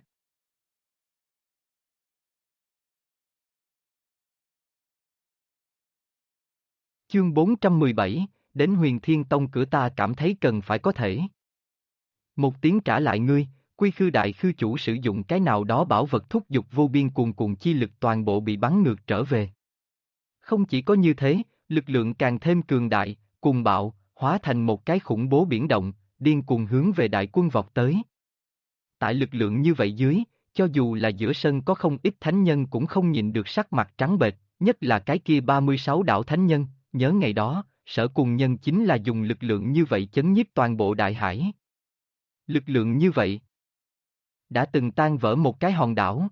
Speaker 1: Chương 417, đến Huyền Thiên Tông cửa ta cảm thấy cần phải có thể. Một tiếng trả lại ngươi, Quy Khư đại khư chủ sử dụng cái nào đó bảo vật thúc giục vô biên cuồn cuộn chi lực toàn bộ bị bắn ngược trở về. Không chỉ có như thế, lực lượng càng thêm cường đại, cuồng bạo, hóa thành một cái khủng bố biển động, điên cuồng hướng về đại quân vọt tới. Tại lực lượng như vậy dưới, cho dù là giữa sân có không ít thánh nhân cũng không nhìn được sắc mặt trắng bệch, nhất là cái kia 36 đạo thánh nhân, nhớ ngày đó, Sở Cùng Nhân chính là dùng lực lượng như vậy chấn nhiếp toàn bộ đại hải. Lực lượng như vậy đã từng tan vỡ một cái hòn đảo.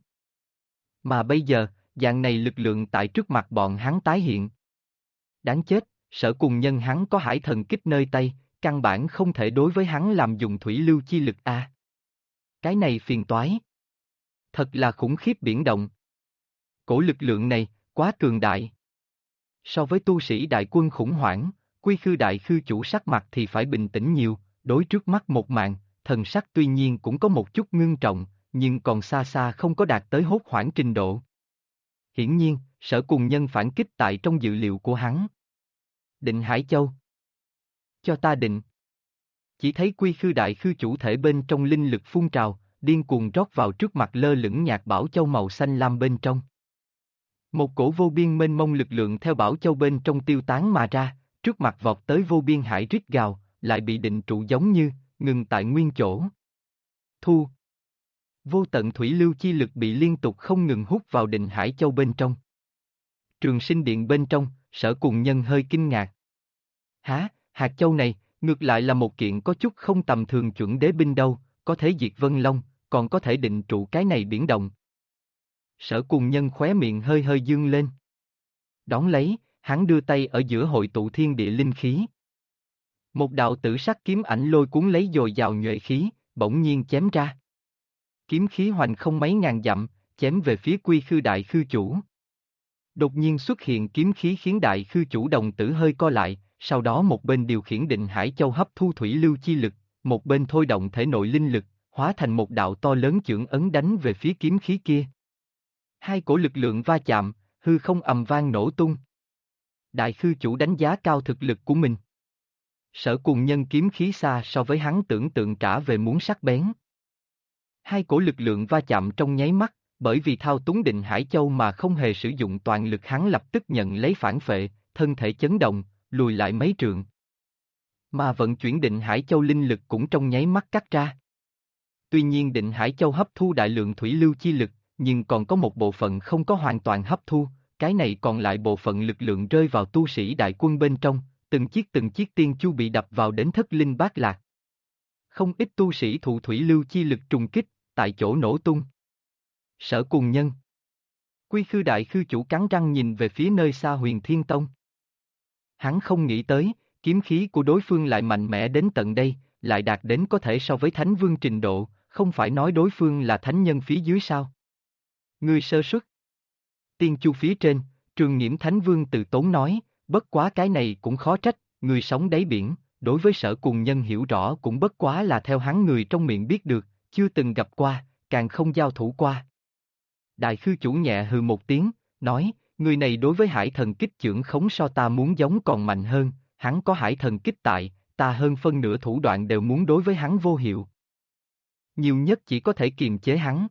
Speaker 1: Mà bây giờ, dạng này lực lượng tại trước mặt bọn hắn tái hiện. Đáng chết, Sở Cùng Nhân hắn có hải thần kích nơi tay, căn bản không thể đối với hắn làm dùng thủy lưu chi lực a. Cái này phiền toái. Thật là khủng khiếp biển động. Cổ lực lượng này, quá cường đại. So với tu sĩ đại quân khủng hoảng, Quy Khư đại khư chủ sắc mặt thì phải bình tĩnh nhiều, đối trước mắt một màn, thần sắc tuy nhiên cũng có một chút ngưng trọng, nhưng còn xa xa không có đạt tới hốt hoảng trình độ. Hiển nhiên, Sở Cùng Nhân phản kích tại trong dự liệu của hắn. Định Hải Châu. Cho ta định. Chỉ thấy Quy Khư đại khư chủ thể bên trong linh lực phun trào, điên cuồng rót vào trước mặt lơ lửng nhạt bảo châu màu xanh lam bên trong. Một cổ vô biên mênh mông lực lượng theo bảo châu bên trong tiêu tán mà ra, trước mặt vọt tới vô biên hải rít gào, lại bị định trụ giống như, ngừng tại nguyên chỗ. Thu. Vô tận thủy lưu chi lực bị liên tục không ngừng hút vào Định Hải Châu bên trong. Trường Sinh Điện bên trong, Sở Cùng Nhân hơi kinh ngạc. Hả, hạt châu này, ngược lại là một kiện có chút không tầm thường chuẩn đế binh đâu, có thể diệt Vân Long, còn có thể định trụ cái này biển động. Sở Cùng Nhân khóe miệng hơi hơi dương lên. Đón lấy, hắn đưa tay ở giữa hội tụ thiên địa linh khí. Một đạo tử sắc kiếm ảnh lôi cuốn lấy dồi dào nhuệ khí, bỗng nhiên chém ra. Kiếm khí hoành không mấy ngàn dặm, chém về phía Quy Khư đại khư chủ. Đột nhiên xuất hiện kiếm khí khiến đại khư chủ đồng tử hơi co lại, sau đó một bên điều khiển Định Hải Châu hấp thu thủy lưu chi lực, một bên thôi động thể nội linh lực, hóa thành một đạo to lớn chưởng ấn đánh về phía kiếm khí kia. Hai cổ lực lượng va chạm, hư không ầm vang nổ tung. Đại khư chủ đánh giá cao thực lực của mình. Sở Cùng Nhân kiếm khí xa so với hắn tưởng tượng trả về muốn sắc bén. Hai cổ lực lượng va chạm trong nháy mắt, bởi vì thao túng Định Hải Châu mà không hề sử dụng toàn lực hắn lập tức nhận lấy phản phệ, thân thể chấn động, lùi lại mấy trượng. Mà vận chuyển Định Hải Châu linh lực cũng trong nháy mắt cắt ra. Tuy nhiên Định Hải Châu hấp thu đại lượng thủy lưu chi lực, nhưng còn có một bộ phận không có hoàn toàn hấp thu, cái này còn lại bộ phận lực lượng rơi vào tu sĩ đại quân bên trong, từng chiếc tiên chu bị đập vào đến thất linh bát lạc. Không ít tu sĩ thụ thủy lưu chi lực trùng kích, tại chỗ nổ tung. Sở Cùng Nhân. Quy Khư đại khư chủ cắn răng nhìn về phía nơi xa Huyền Thiên Tông. Hắn không nghĩ tới, kiếm khí của đối phương lại mạnh mẽ đến tận đây, lại đạt đến có thể so với Thánh Vương trình độ, không phải nói đối phương là thánh nhân phía dưới sao? Ngươi sơ suất. Tiên chu phía trên, Trường Nghiễm Thánh Vương từ tốn nói, bất quá cái này cũng khó trách, người sống đáy biển, đối với Sở Cùng Nhân hiểu rõ cũng bất quá là theo hắn người trong miệng biết được, chưa từng gặp qua, càng không giao thủ qua. Đại khư chủ nhẹ hừ một tiếng, nói, người này đối với hải thần kích chưởng khống so ta muốn giống còn mạnh hơn, hắn có hải thần kích tại, ta hơn phân nửa thủ đoạn đều muốn đối với hắn vô hiệu. Nhiều nhất chỉ có thể kiềm chế hắn.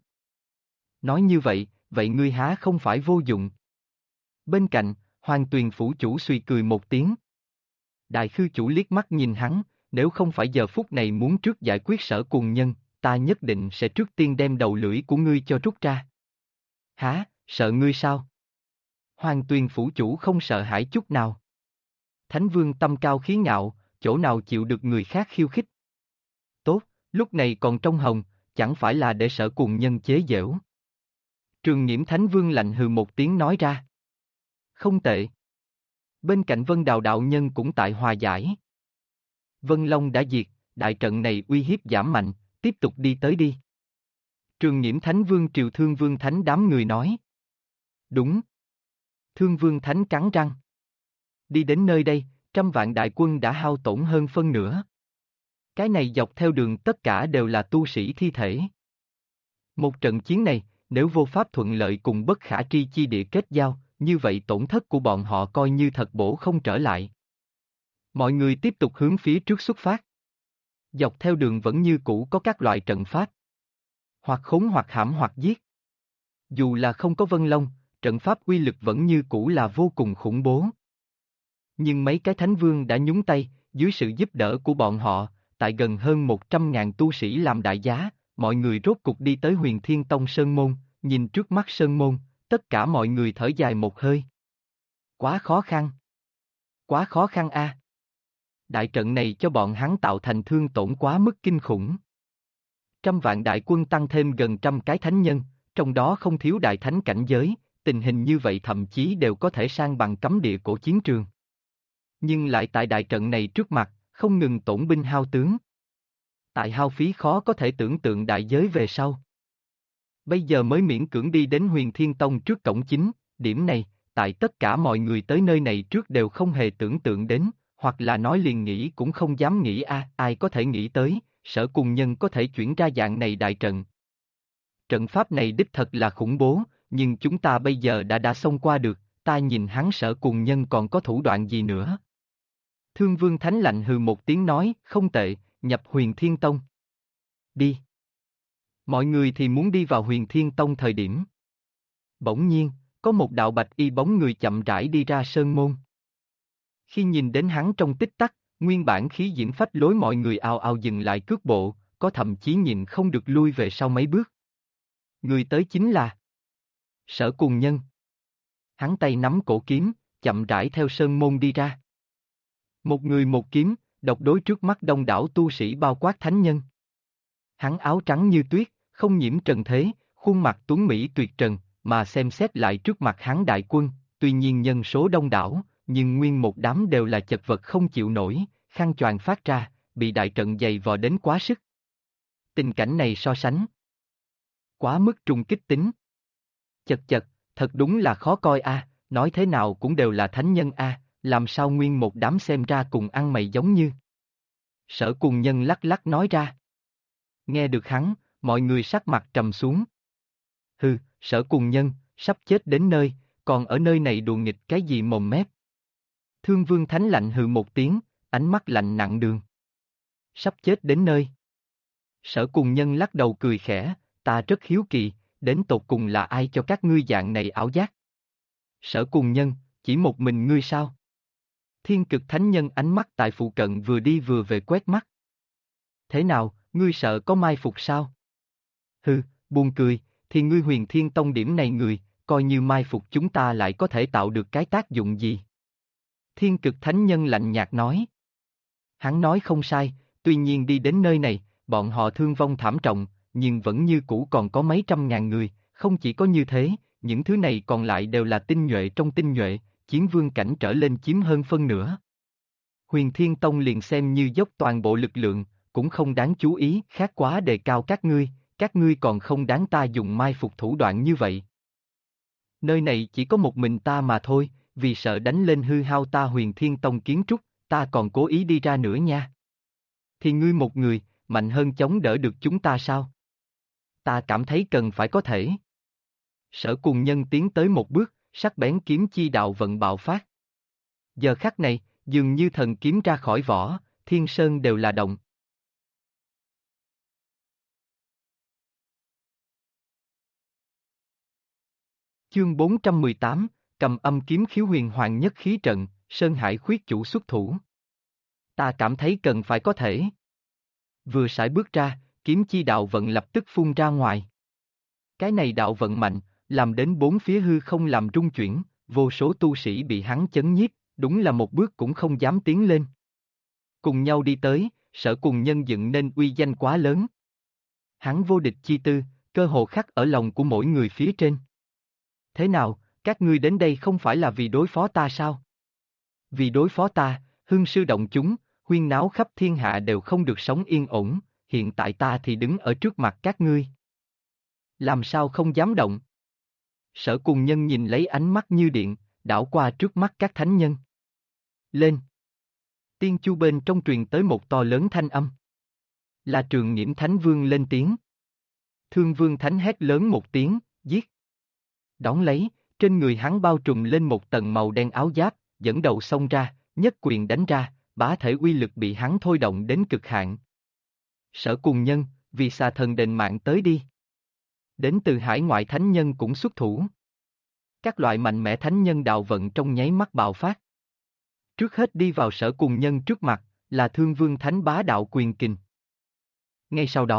Speaker 1: Nói như vậy, vậy ngươi há không phải vô dụng. Bên cạnh, Hoàng Tuyền phủ chủ suy cười một tiếng. Đại khư chủ liếc mắt nhìn hắn, nếu không phải giờ phút này muốn trước giải quyết Sở Cùng Nhân, ta nhất định sẽ trước tiên đem đầu lưỡi của ngươi cho rút ra. Hả, sợ ngươi sao? Hoàng Tuyền phủ chủ không sợ hãi chút nào. Thánh Vương tâm cao khí ngạo, chỗ nào chịu được người khác khiêu khích. Tốt, lúc này còn trong hồng, chẳng phải là để Sở Cùng Nhân chế giễu. Trường Nghiễm Thánh Vương lạnh hừ một tiếng nói ra. Không tệ. Bên cạnh Vân Đào đạo nhân cũng tại hòa giải. Vân Long đã diệt, đại trận này uy hiếp giảm mạnh, tiếp tục đi tới đi. Trường Nghiễm Thánh Vương triều Thương Vương Thánh đám người nói. Đúng. Thương Vương Thánh cắn răng. Đi đến nơi đây, 100 vạn đại quân đã hao tổn hơn phân nửa. Cái này dọc theo đường tất cả đều là tu sĩ thi thể. Một trận chiến này, nếu vô pháp thuận lợi cùng bất khả tri chi địa kết giao, như vậy tổn thất của bọn họ coi như thật bổ không trở lại. Mọi người tiếp tục hướng phía trước xuất phát. Dọc theo đường vẫn như cũ có các loại trận pháp. Hoặc khốn hoặc hãm hoặc giết. Dù là không có Vân Long, trận pháp uy lực vẫn như cũ là vô cùng khủng bố. Nhưng mấy cái thánh vương đã nhúng tay, dưới sự giúp đỡ của bọn họ, tại gần hơn 100.000 tu sĩ làm đại giá, mọi người rốt cục đi tới Huyền Thiên Tông Sơn Môn, nhìn trước mắt Sơn Môn, tất cả mọi người thở dài một hơi. Quá khó khăn. Quá khó khăn a. Đại trận này cho bọn hắn tạo thành thương tổn quá mức kinh khủng. Trăm vạn đại quân tăng thêm gần trăm cái thánh nhân, trong đó không thiếu đại thánh cảnh giới, tình hình như vậy thậm chí đều có thể sang bằng cấm địa cổ chiến trường. Nhưng lại tại đại trận này trước mặt, không ngừng tổn binh hao tướng. Tại hao phí khó có thể tưởng tượng đại giới về sau. Bây giờ mới miễn cưỡng đi đến Huyền Thiên Tông trước cổng chính, điểm này, tại tất cả mọi người tới nơi này trước đều không hề tưởng tượng đến, hoặc là nói liền nghĩ cũng không dám nghĩ ai có thể nghĩ tới, Sở Cùng Nhân có thể chuyển ra dạng này đại trận. Trận pháp này đích thật là khủng bố, nhưng chúng ta bây giờ đã xông qua được, ta nhìn hắn Sở Cùng Nhân còn có thủ đoạn gì nữa. Thương Vương Thánh lạnh hừ một tiếng nói, không tệ, nhập Huyền Thiên Tông. Đi. Mọi người thì muốn đi vào Huyền Thiên Tông thời điểm. Bỗng nhiên, có một đạo bạch y bóng người chậm rãi đi ra sơn môn. Khi nhìn đến hắn trong tích tắc, nguyên bản khí diễm phách lối mọi người ào ào dừng lại cước bộ, có thậm chí nhìn không được lui về sau mấy bước. Người tới chính là Sở Cùng Nhân. Hắn tay nắm cổ kiếm, chậm rãi theo sơn môn đi ra. Một người một kiếm, độc đối trước mắt đông đảo tu sĩ bao quát thánh nhân. Hắn áo trắng như tuyết, không nhiễm trần thế, khuôn mặt tuấn mỹ tuyệt trần, mà xem xét lại trước mặt hắn đại quân, tuy nhiên nhân số đông đảo, nhưng nguyên một đám đều là chật vật không chịu nổi, khăn choàng phát ra, bị đại trận dày vò đến quá sức. Tình cảnh này so sánh quá mức trùng kích tính. Chật chật, thật đúng là khó coi a, nói thế nào cũng đều là thánh nhân a, làm sao nguyên một đám xem ra cùng ăn mày giống như. Sở Cùng Nhân lắc lắc nói ra. Nghe được hắn, mọi người sắc mặt trầm xuống. Hừ, Sở Cùng Nhân, sắp chết đến nơi, còn ở nơi này đùa nghịch cái gì mồm mép. Thương Vương Thánh lạnh hừ một tiếng, ánh mắt lạnh nặng đường. Sắp chết đến nơi. Sở Cùng Nhân lắc đầu cười khẽ, ta rất hiếu kỳ, đến tột cùng là ai cho các ngươi dạng này ảo giác. Sở Cùng Nhân, chỉ một mình ngươi sao? Thiên Cực Thánh Nhân ánh mắt tại phụ cận vừa đi vừa về quét mắt. Thế nào, ngươi sợ có mai phục sao? Hừ, buồn cười, thì ngươi Huyền Thiên Tông điểm này người, coi như mai phục chúng ta lại có thể tạo được cái tác dụng gì? Thiên Cực Thánh Nhân lạnh nhạt nói. Hắn nói không sai, tuy nhiên đi đến nơi này, bọn họ thương vong thảm trọng, nhưng vẫn như cũ còn có mấy trăm ngàn người, không chỉ có như thế, những thứ này còn lại đều là tinh nhuệ trong tinh nhuệ, chiến vương cảnh trở lên chiếm hơn phân nửa. Huyền Thiên Tông liền xem như dốc toàn bộ lực lượng, cũng không đáng chú ý, khác quá đề cao các ngươi còn không đáng ta dùng mai phục thủ đoạn như vậy. Nơi này chỉ có một mình ta mà thôi, vì sợ đánh lên hư hao ta Huyền Thiên Tông kiến trúc, ta còn cố ý đi ra nữa nha. Thì ngươi một người, mạnh hơn chống đỡ được chúng ta sao? Ta cảm thấy cần phải có thể. Sở Cùng Nhân tiến tới một bước, sắc bén kiếm chi đạo vận bạo phát. Giờ khắc này, dường như thần kiếm ra khỏi vỏ, thiên sơn đều là động. Chương 418, cầm âm kiếm khiếu huyền hoàng nhất khí trận, Sơn Hải khuyết chủ xuất thủ. Ta cảm thấy cần phải có thể. Vừa sải bước ra, kiếm chi đạo vận lập tức phun ra ngoài. Cái này đạo vận mạnh, làm đến bốn phía hư không làm rung chuyển, vô số tu sĩ bị hắn chấn nhiếp, đúng là một bước cũng không dám tiến lên. Cùng nhau đi tới, Sở Cùng Nhân dựng nên uy danh quá lớn. Hắn vô địch chi tư, cơ hồ khắc ở lòng của mỗi người phía trên. Thế nào, các ngươi đến đây không phải là vì đối phó ta sao? Vì đối phó ta, hương sư động chúng, huyên náo khắp thiên hạ đều không được sống yên ổn, hiện tại ta thì đứng ở trước mặt các ngươi. Làm sao không dám động? Sở Cùng Nhân nhìn lấy ánh mắt như điện, đảo qua trước mắt các thánh nhân. Lên! Tiên chu bên trong truyền tới một to lớn thanh âm. Là Trường Nghiễm Thánh Vương lên tiếng. Thương Vương Thánh hét lớn một tiếng, giết. Đón lấy, trên người hắn bao trùm lên một tầng màu đen áo giáp, dẫn đầu xông ra, nhất quyền đánh ra, bá thể uy lực bị hắn thôi động đến cực hạn. Sở Cùng Nhân, vì xà thần đền mạng tới đi. Đến từ hải ngoại thánh nhân cũng xuất thủ. Các loại mạnh mẽ thánh nhân đạo vận trong nháy mắt bạo phát. Trước hết đi vào Sở Cùng Nhân trước mặt, là Thương Vương Thánh bá đạo quyền kình. Ngay sau đó,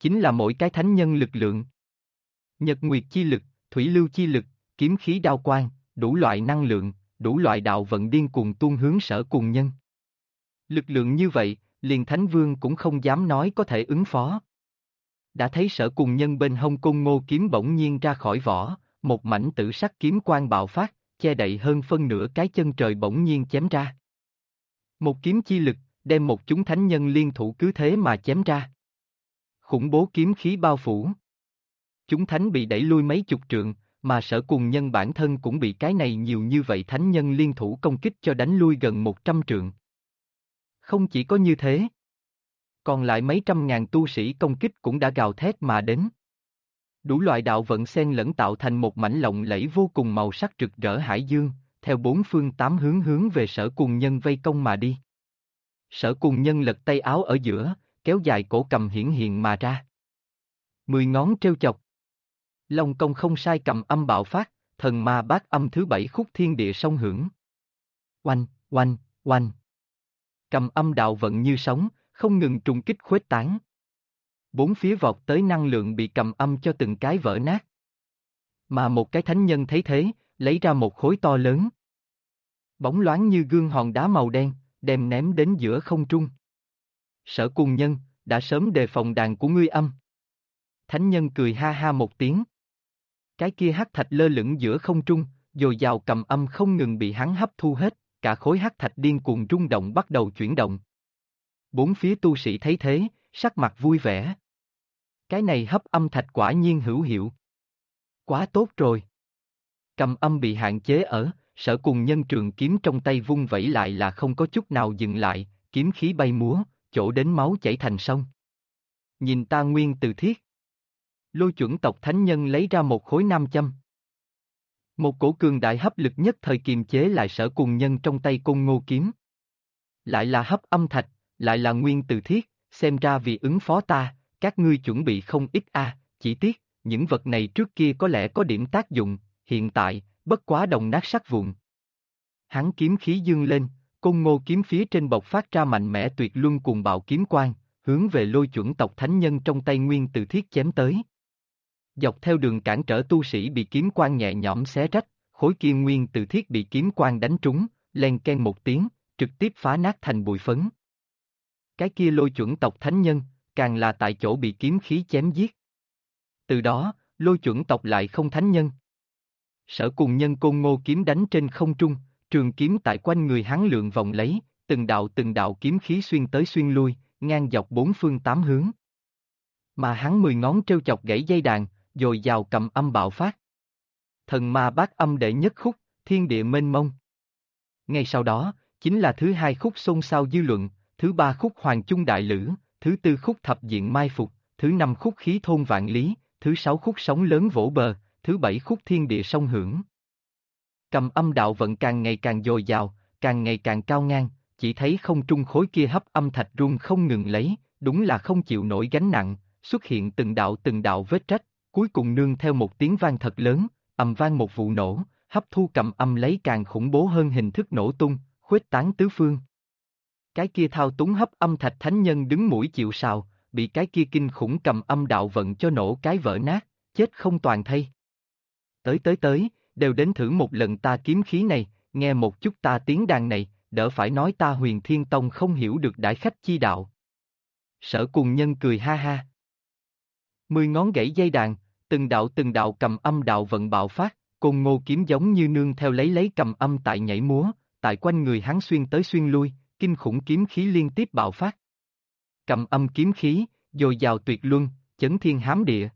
Speaker 1: chính là mỗi cái thánh nhân lực lượng. Nhật nguyệt chi lực, thủy lưu chi lực, kiếm khí đao quang, đủ loại năng lượng, đủ loại đạo vận điên cuồng tuôn hướng Sở Cùng Nhân. Lực lượng như vậy, liền Thánh Vương cũng không dám nói có thể ứng phó. Đã thấy Sở Cùng Nhân bên hông Côn Ngô kiếm bỗng nhiên ra khỏi vỏ, một mảnh tử sắc kiếm quang bạo phát, che đậy hơn phân nửa cái chân trời bỗng nhiên chém ra. Một kiếm chi lực, đem một chúng thánh nhân liên thủ cứ thế mà chém ra. Khủng bố kiếm khí bao phủ. Chúng thánh bị đẩy lui mấy chục trượng, mà Sở Cùng Nhân bản thân cũng bị cái này nhiều như vậy thánh nhân liên thủ công kích cho đánh lui gần 100 trượng. Không chỉ có như thế, còn lại mấy trăm ngàn tu sĩ công kích cũng đã gào thét mà đến. Đủ loại đạo vận xen lẫn tạo thành một mảnh lộng lẫy vô cùng màu sắc rực rỡ hải dương, theo bốn phương tám hướng hướng về Sở Cùng Nhân vây công mà đi. Sở Cùng Nhân lật tay áo ở giữa, kéo dài cổ cầm hiển hiện mà ra. 10 ngón treo chọc. Long công không sai cầm âm bạo phát, thần ma bát âm thứ 7 khúc thiên địa song hưởng. Oanh, oanh, oanh. Cầm âm đạo vận như sóng, không ngừng trùng kích khuếch tán. Bốn phía vọt tới năng lượng bị cầm âm cho từng cái vỡ nát. Mà một cái thánh nhân thấy thế, lấy ra một khối to lớn. Bóng loáng như gương hòn đá màu đen, đem ném đến giữa không trung. Sở Cùng Nhân, đã sớm đề phòng đàn của ngươi âm. Thánh nhân cười ha ha một tiếng. Cái kia hắc thạch lơ lửng giữa không trung, dồi dào cầm âm không ngừng bị hắn hấp thu hết, cả khối hắc thạch điên cuồng rung động bắt đầu chuyển động. Bốn phía tu sĩ thấy thế, sắc mặt vui vẻ. Cái này hấp âm thạch quả nhiên hữu hiệu. Quá tốt rồi. Cầm âm bị hạn chế ở, Sở Cùng Nhân trường kiếm trong tay vung vẩy lại là không có chút nào dừng lại, kiếm khí bay múa, chỗ đến máu chảy thành sông. Nhìn ta nguyên từ thiết. Lôi chuẩn tộc thánh nhân lấy ra một khối nam châm. Một cổ cường đại hấp lực nhất thời kiềm chế lại Sở Cùng Nhân trong tay Côn Ngô kiếm. Lại là hấp âm thạch, lại là nguyên từ thiết, xem ra vì ứng phó ta, các ngươi chuẩn bị không ít chỉ tiếc, những vật này trước kia có lẽ có điểm tác dụng, hiện tại, bất quá đồng nát sắt vụn. Hắn kiếm khí dương lên, Côn Ngô kiếm phía trên bộc phát ra mạnh mẽ tuyệt luân cuồng bạo kiếm quang, hướng về lôi chuẩn tộc thánh nhân trong tay nguyên từ thiết chém tới. Dọc theo đường cản trở tu sĩ bị kiếm quang nhẹ nhõm xé rách, khối kia nguyên từ thiết bị kiếm quang đánh trúng, len ken một tiếng, trực tiếp phá nát thành bụi phấn. Cái kia lôi chuẩn tộc thánh nhân, càng là tại chỗ bị kiếm khí chém giết. Từ đó, lôi chuẩn tộc lại không thánh nhân. Sở Cùng Nhân Côn Ngô kiếm đánh trên không trung, trường kiếm tại quanh người hắn lượn vòng lấy, từng đạo kiếm khí xuyên tới xuyên lui, ngang dọc bốn phương tám hướng. Mà hắn 10 ngón treo chọc gãy dây đàn, dồi dào cầm âm bạo phát. Thần ma bát âm đệ nhất khúc, thiên địa mênh mông. Ngay sau đó, chính là thứ 2 khúc xôn xao dư luận, thứ 3 khúc hoàng chung đại lữ, thứ 4 khúc thập diện mai phục, thứ 5 khúc khí thôn vạn lý, thứ 6 khúc sóng lớn vỗ bờ, thứ 7 khúc thiên địa song hưởng. Cầm âm đạo vận càng ngày càng dồi dào, càng ngày càng cao ngang, chỉ thấy không trung khối kia hấp âm thạch rung không ngừng lấy, đúng là không chịu nổi gánh nặng, xuất hiện từng đạo vết rách, cuối cùng nương theo một tiếng vang thật lớn, ầm vang một vụ nổ, hấp thu cầm âm lấy càng khủng bố hơn hình thức nổ tung, khuếch tán tứ phương. Cái kia thao túng hấp âm thạch thánh nhân đứng mũi chịu sào, bị cái kia kinh khủng cầm âm đạo vận cho nổ cái vỡ nát, chết không toàn thây. Tới, đều đến thử một lần ta kiếm khí này, nghe một chút ta tiếng đàn này, đỡ phải nói ta Huyền Thiên Tông không hiểu được đãi khách chi đạo. Sở Cùng Nhân cười ha ha. 10 ngón gãy dây đàn, từng đạo cầm âm đạo vận bạo phát, Côn Ngô kiếm giống như nương theo lấy cầm âm tại nhảy múa, tại quanh người hắn xuyên tới xuyên lui, kinh khủng kiếm khí liên tiếp bạo phát. Cầm âm kiếm khí, dồi dào tuyệt luân, chấn thiên hám địa.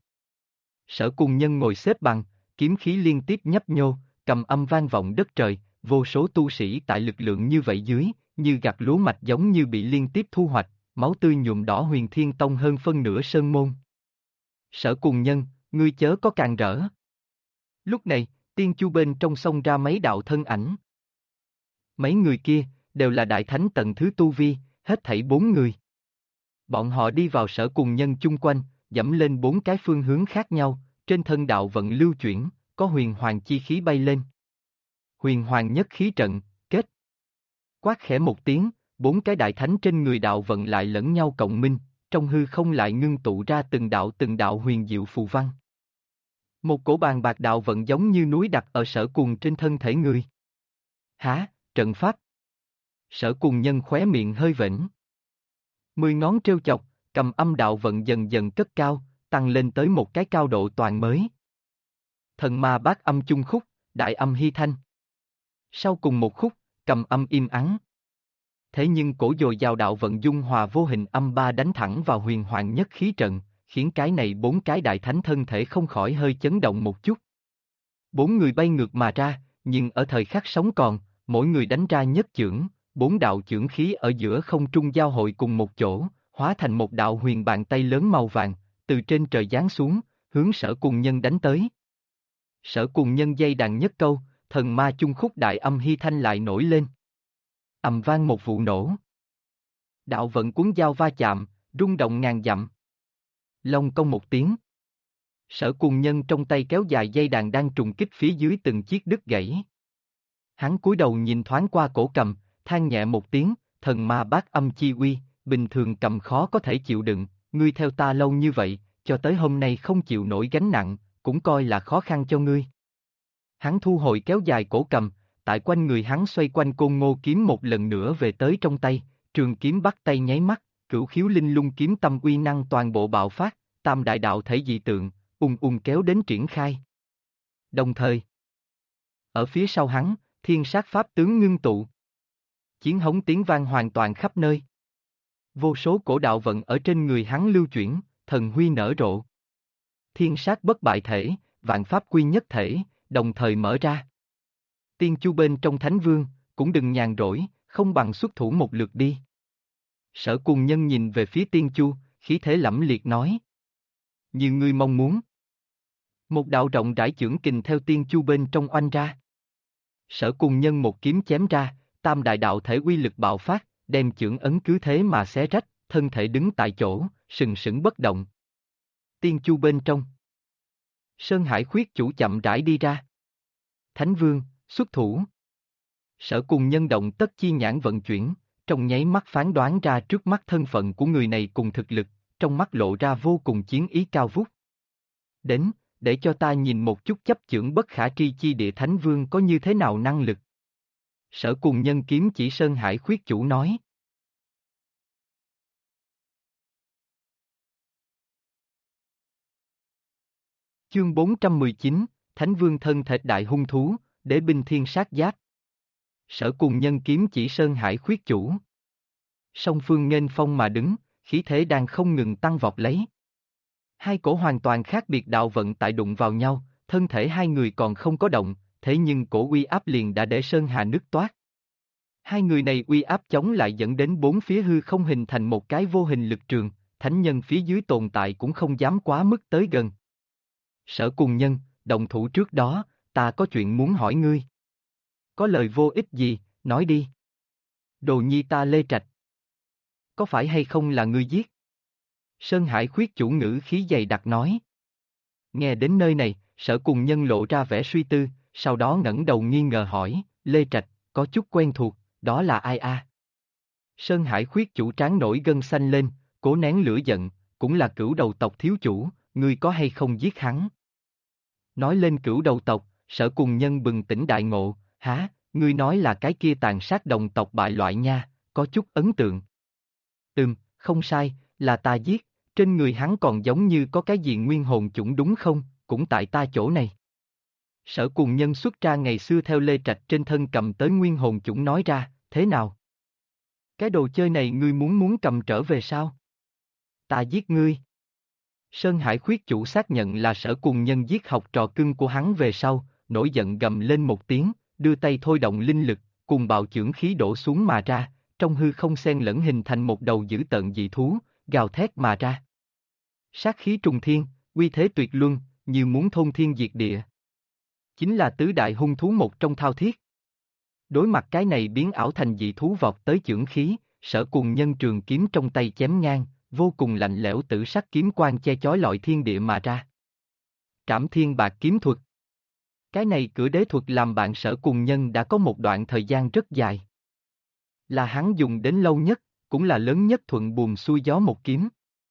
Speaker 1: Sở Cùng Nhân ngồi xếp bằng, kiếm khí liên tiếp nhấp nhô, cầm âm vang vọng đất trời, vô số tu sĩ tại lực lượng như vậy dưới, như gặt lúa mạch giống như bị liên tiếp thu hoạch, máu tươi nhuộm đỏ Huyền Thiên Tông hơn phân nửa sơn môn. Sở Cùng Nhân, ngươi chớ có càng rỡ. Lúc này, tiên chu bên trong xông ra mấy đạo thân ảnh. Mấy người kia, đều là đại thánh tầng thứ tu vi, hết thảy 4 người. Bọn họ đi vào Sở Cùng Nhân chung quanh, dẫm lên 4 cái phương hướng khác nhau, trên thân đạo vận lưu chuyển, có huyền hoàng chi khí bay lên. Huyền hoàng nhất khí trận, kết. Quát khẽ một tiếng, 4 cái đại thánh trên người đạo vận lại lẫn nhau cộng minh, trong hư không lại ngưng tụ ra từng đạo huyền diệu phù văn. Một cổ bàn bạc đạo vận giống như núi đặt ở Sở Cùng trên thân thể người. Hả, trận pháp? Sở Cùng Nhân khóe miệng hơi vểnh. 10 ngón trêu chọc, cầm âm đạo vận dần dần cất cao, tăng lên tới một cái cao độ toàn mới. Thần ma bát âm chung khúc, đại âm hy thanh. Sau cùng một khúc, cầm âm im ắng. Thế nhưng cổ dồi dào đạo vận dung hòa vô hình âm ba đánh thẳng vào huyền hoàng nhất khí trận, khiến cái này 4 cái đại thánh thân thể không khỏi hơi chấn động một chút. 4 người bay ngược mà ra, nhưng ở thời khắc sống còn, mỗi người đánh ra nhất chưởng, 4 đạo chưởng khí ở giữa không trung giao hội cùng một chỗ, hóa thành một đạo huyền bàn tay lớn màu vàng, từ trên trời giáng xuống, hướng Sở Cùng Nhân đánh tới. Sở Cùng Nhân dây đàn nhất câu, thần ma chung khúc đại âm hy thanh lại nổi lên. Ầm vang một vụ nổ. Đạo vận cuốn dao va chạm, rung động ngàn dặm. Long công một tiếng. Sở Cùng Nhân trong tay kéo dài dây đàn đang trùng kích phía dưới từng chiếc đứt gãy. Hắn cúi đầu nhìn thoáng qua cổ cầm, than nhẹ một tiếng, thần ma bát âm chi uy, bình thường cầm khó có thể chịu đựng, ngươi theo ta lâu như vậy, cho tới hôm nay không chịu nổi gánh nặng, cũng coi là khó khăn cho ngươi. Hắn thu hồi kéo dài cổ cầm, tại quanh người hắn xoay quanh côn ngô kiếm một lần nữa về tới trong tay, trường kiếm bắt tay nháy mắt, cửu khiếu linh lung kiếm tâm uy năng toàn bộ bạo phát, tam đại đạo thể dị tượng, kéo đến triển khai. Đồng thời, ở phía sau hắn, thiên sát pháp tướng ngưng tụ. Chiến hống tiếng vang hoàn toàn khắp nơi. Vô số cổ đạo vận ở trên người hắn lưu chuyển, thần huy nở rộ. Thiên sát bất bại thể, vạn pháp quy nhất thể, đồng thời mở ra. Tiên chu bên trong Thánh Vương, cũng đừng nhàn rỗi, không bằng xuất thủ một lượt đi. Sở Cùng Nhân nhìn về phía Tiên chu, khí thế lẫm liệt nói. Như ngươi mong muốn. Một đạo rộng rãi chưởng kình theo Tiên chu bên trong oanh ra. Sở Cùng Nhân một kiếm chém ra, tam đại đạo thể uy lực bạo phát, đem chưởng ấn cứ thế mà xé rách, thân thể đứng tại chỗ, sừng sững bất động. Tiên chu bên trong. Sơn Hải Khuyết chủ chậm rãi đi ra. Thánh Vương, xuất thủ. Sở Cùng Nhân động tất chi nhãn vận chuyển, trong nháy mắt phán đoán ra trước mắt thân phận của người này cùng thực lực, trong mắt lộ ra vô cùng chiến ý cao vút. Đến, để cho ta nhìn một chút chấp chưởng bất khả tri chi địa Thánh Vương có như thế nào năng lực. Sở Cùng Nhân kiếm chỉ Sơn Hải Khuyết chủ nói. Chương 419, Thánh Vương thân thể đại hung thú, đế binh thiên sát giáp. Sở Cùng Nhân kiếm chỉ Sơn Hải Khuyết chủ. Song phương nghênh phong mà đứng, khí thế đang không ngừng tăng vọt lấy. Hai cổ hoàn toàn khác biệt đạo vận tại đụng vào nhau, thân thể hai người còn không có động, thế nhưng cổ uy áp liền đã để Sơn Hà nứt toát. Hai người này uy áp chống lại dẫn đến bốn phía hư không hình thành một cái vô hình lực trường, thánh nhân phía dưới tồn tại cũng không dám quá mức tới gần. Sở Cùng Nhân, động thủ trước đó, ta có chuyện muốn hỏi ngươi. Có lời vô ích gì, nói đi. Đồ nhi ta Lê Trạch. Có phải hay không là ngươi giết? Sơn Hải Khuyết chủ ngữ khí dày đặc nói. Nghe đến nơi này, Sở Cùng Nhân lộ ra vẻ suy tư, sau đó ngẩng đầu nghi ngờ hỏi, Lê Trạch, có chút quen thuộc, đó là ai a? Sơn Hải Khuyết chủ trán nổi gân xanh lên, cố nén lửa giận, cũng là cửu đầu tộc thiếu chủ, ngươi có hay không giết hắn? Nói lên cửu đầu tộc, Sở Cùng Nhân bừng tỉnh đại ngộ, hả, ngươi nói là cái kia tàn sát đồng tộc bại loại nha, có chút ấn tượng. Không sai, là ta giết, trên người hắn còn giống như có cái gì nguyên hồn chủng đúng không, cũng tại ta chỗ này. Sở Cùng Nhân xuất ra ngày xưa theo Lê Trạch trên thân cầm tới nguyên hồn chủng nói ra, thế nào? Cái đồ chơi này ngươi muốn cầm trở về sao? Ta giết ngươi. Sơn Hải Khuyết chủ xác nhận là Sở Cùng Nhân giết học trò cưng của hắn về sau, nổi giận gầm lên một tiếng, đưa tay thôi động linh lực, cùng bạo chưởng khí đổ xuống mà ra, trong hư không xen lẫn hình thành một đầu dữ tợn dị thú, gào thét mà ra. Sát khí trùng thiên, uy thế tuyệt luân, như muốn thôn thiên diệt địa. Chính là tứ đại hung thú một trong thao thiết. Đối mặt cái này biến ảo thành dị thú vọt tới chưởng khí, Sở Cùng Nhân trường kiếm trong tay chém ngang, vô cùng lạnh lẽo tử sắc kiếm quang che chói lọi thiên địa mà ra. Trảm Thiên Bạc kiếm thuật. Cái này cửa đế thuật làm bạn Sở Cùng Nhân đã có một đoạn thời gian rất dài. Là hắn dùng đến lâu nhất, cũng là lớn nhất thuận buồm xuôi gió một kiếm.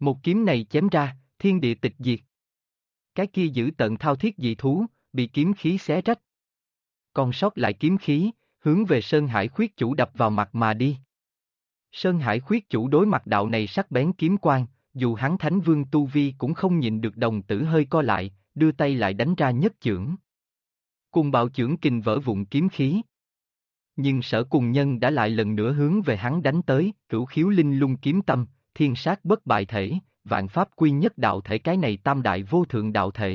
Speaker 1: Một kiếm này chém ra, thiên địa tịch diệt. Cái kia giữ tận thao thiết dị thú, bị kiếm khí xé rách. Còn sót lại kiếm khí, hướng về Sơn Hải khuyết chủ đập vào mặt mà đi. Sơn Hải khuyết chủ đối mặt đạo này sắc bén kiếm quang, dù hắn thánh vương tu vi cũng không nhịn được, đồng tử hơi co lại, đưa tay lại đánh ra nhất chưởng. Cùng bạo chưởng kình vỡ vụn kiếm khí. Nhưng Sở Cùng Nhân đã lại lần nữa hướng về hắn đánh tới, cửu khiếu linh lung kiếm tâm, thiên sát bất bại thể, vạn pháp quy nhất đạo thể, cái này tam đại vô thượng đạo thể.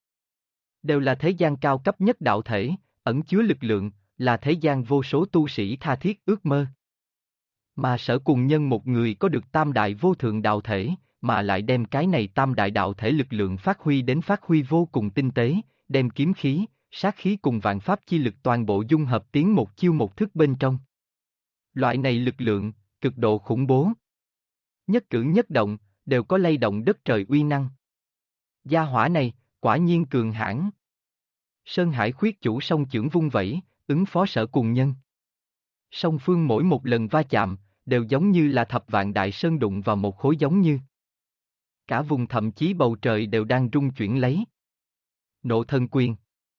Speaker 1: Đều là thế gian cao cấp nhất đạo thể, ẩn chứa lực lượng, là thế gian vô số tu sĩ tha thiết ước mơ. Mà Sở Cùng Nhân một người có được tam đại vô thượng đạo thể, mà lại đem cái này tam đại đạo thể lực lượng phát huy vô cùng tinh tế, đem kiếm khí, sát khí cùng vạn pháp chi lực toàn bộ dung hợp tiến một chiêu một thức bên trong. Loại này lực lượng, cực độ khủng bố. Nhất cử nhất động, đều có lay động đất trời uy năng. Gia hỏa này, quả nhiên cường hãn. Sơn Hải khuyết chủ song chưởng vung vẩy, ứng phó Sở Cùng Nhân. Song phương mỗi một lần va chạm, đều giống như là thập vạn đại sơn đụng vào một khối giống như. Cả vùng thậm chí bầu trời đều đang rung chuyển lấy. Nộ thân quyền.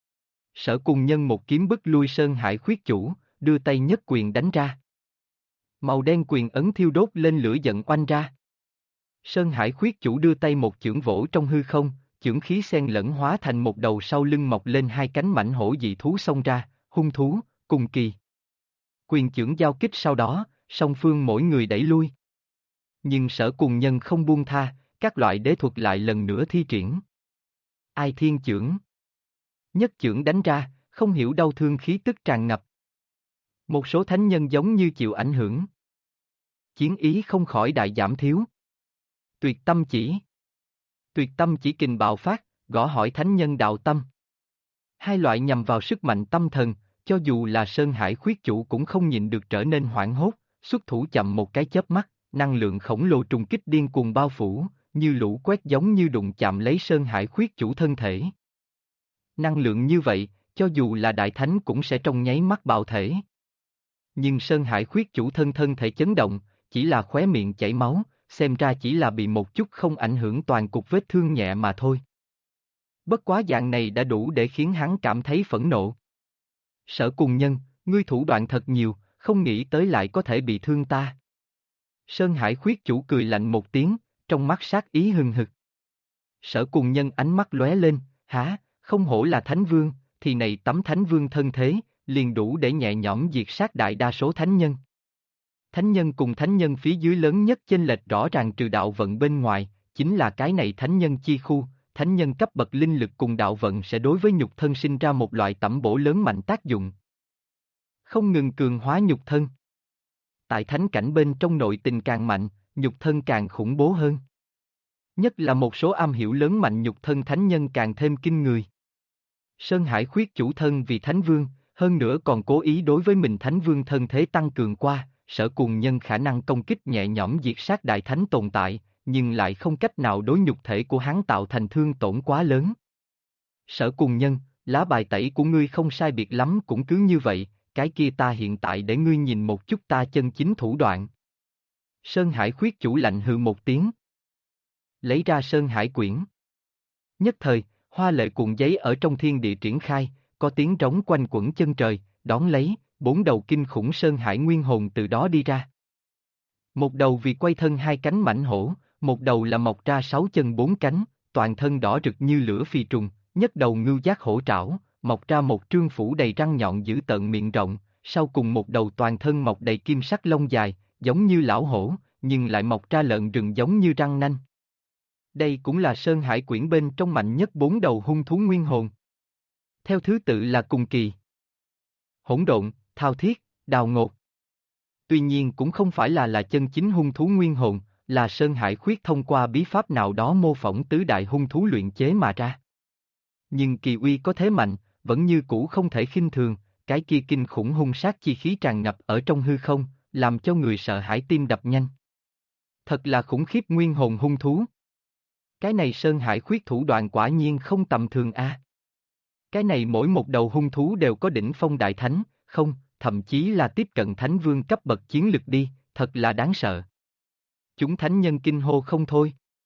Speaker 1: Sở Cùng Nhân một kiếm bức lui Sơn Hải khuyết chủ, đưa tay nhất quyền đánh ra. Màu đen quyền ấn thiêu đốt lên lửa giận oanh ra. Sơn Hải khuyết chủ đưa tay một chưởng vỗ trong hư không, chưởng khí xen lẫn hóa thành một đầu sau lưng mọc lên hai cánh mãnh hổ dị thú xông ra, hung thú, cùng kỳ. Quyền chưởng giao kích sau đó, song phương mỗi người đẩy lui. Nhưng Sở Cùng Nhân không buông tha, các loại đế thuật lại lần nữa thi triển. Ai thiên chưởng. Nhất chưởng đánh ra, không hiểu đau thương khí tức tràn ngập. Một số thánh nhân giống như chịu ảnh hưởng. Chiến ý không khỏi đại giảm thiếu. Tuyệt tâm chỉ. Tuyệt tâm chỉ kình bạo phát, gõ hỏi thánh nhân đạo tâm. Hai loại nhằm vào sức mạnh tâm thần, cho dù là Sơn Hải khuyết chủ cũng không nhịn được trở nên hoảng hốt, xuất thủ chậm một cái chớp mắt, năng lượng khổng lồ trùng kích điên cuồng bao phủ, như lũ quét giống như đụng chạm lấy Sơn Hải khuyết chủ thân thể. Năng lượng như vậy, cho dù là đại thánh cũng sẽ trong nháy mắt bạo thể. Nhưng Sơn Hải khuyết chủ thân thể chấn động, chỉ là khóe miệng chảy máu, xem ra chỉ là bị một chút không ảnh hưởng toàn cục vết thương nhẹ mà thôi. Bất quá dạng này đã đủ để khiến hắn cảm thấy phẫn nộ. Sở Cùng Nhân, ngươi thủ đoạn thật nhiều, không nghĩ tới lại có thể bị thương ta. Sơn Hải khuyết chủ cười lạnh một tiếng, trong mắt sát ý hừng hực. Sở Cùng Nhân ánh mắt lóe lên, hả, không hổ là thánh vương, thì này tấm thánh vương thân thế, liền đủ để nhẹ nhõm diệt sát đại đa số thánh nhân. Thánh nhân cùng thánh nhân phía dưới lớn nhất chênh lệch rõ ràng trừ đạo vận bên ngoài, chính là cái này thánh nhân chi khu, thánh nhân cấp bậc linh lực cùng đạo vận sẽ đối với nhục thân sinh ra một loại tẩm bổ lớn mạnh tác dụng. Không ngừng cường hóa nhục thân. Tại thánh cảnh bên trong nội tình càng mạnh, nhục thân càng khủng bố hơn. Nhất là một số am hiểu lớn mạnh nhục thân thánh nhân càng thêm kinh người. Sơn Hải khuyết chủ thân vì thánh vương, hơn nữa còn cố ý đối với mình thánh vương thân thế tăng cường qua, Sở Cùng Nhân khả năng công kích nhẹ nhõm diệt sát đại thánh tồn tại, nhưng lại không cách nào đối nhục thể của hắn tạo thành thương tổn quá lớn. Sở Cùng Nhân, lá bài tẩy của ngươi không sai biệt lắm cũng cứ như vậy, cái kia ta hiện tại để ngươi nhìn một chút ta chân chính thủ đoạn. Sơn Hải khuyết chủ lạnh hừ một tiếng. Lấy ra Sơn Hải quyển. Nhất thời, hoa lệ cuộn giấy ở trong thiên địa triển khai, có tiếng trống quanh quẩn chân trời, đón lấy, 4 đầu kinh khủng Sơn Hải nguyên hồn từ đó đi ra. Một đầu vì quay thân 2 cánh mãnh hổ, một đầu là mọc ra 6 chân 4 cánh, toàn thân đỏ rực như lửa phi trùng, nhất đầu ngưu giác hổ trảo, mọc ra một trương phủ đầy răng nhọn dữ tợn miệng rộng, sau cùng một đầu toàn thân mọc đầy kim sắc lông dài, giống như lão hổ, nhưng lại mọc ra lợn rừng giống như răng nanh. Đây cũng là Sơn Hải quyển bên trong mạnh nhất 4 đầu hung thú nguyên hồn. Theo thứ tự là cùng kỳ, hỗn độn, thao thiết, đào ngột. Tuy nhiên cũng không phải là chân chính hung thú nguyên hồn, là Sơn Hải khuyết thông qua bí pháp nào đó mô phỏng tứ đại hung thú luyện chế mà ra. Nhưng kỳ uy có thế mạnh, vẫn như cũ không thể khinh thường, cái kia kinh khủng hung sát chi khí tràn ngập ở trong hư không, làm cho người sợ hãi tim đập nhanh. Thật là khủng khiếp nguyên hồn hung thú. Cái này Sơn Hải khuyết thủ đoạn quả nhiên không tầm thường a. Cái này mỗi một đầu hung thú đều có đỉnh phong đại thánh, không, thậm chí là tiếp cận thánh vương cấp bậc chiến lực đi, thật là đáng sợ. Chúng thánh nhân kinh hô không thôi.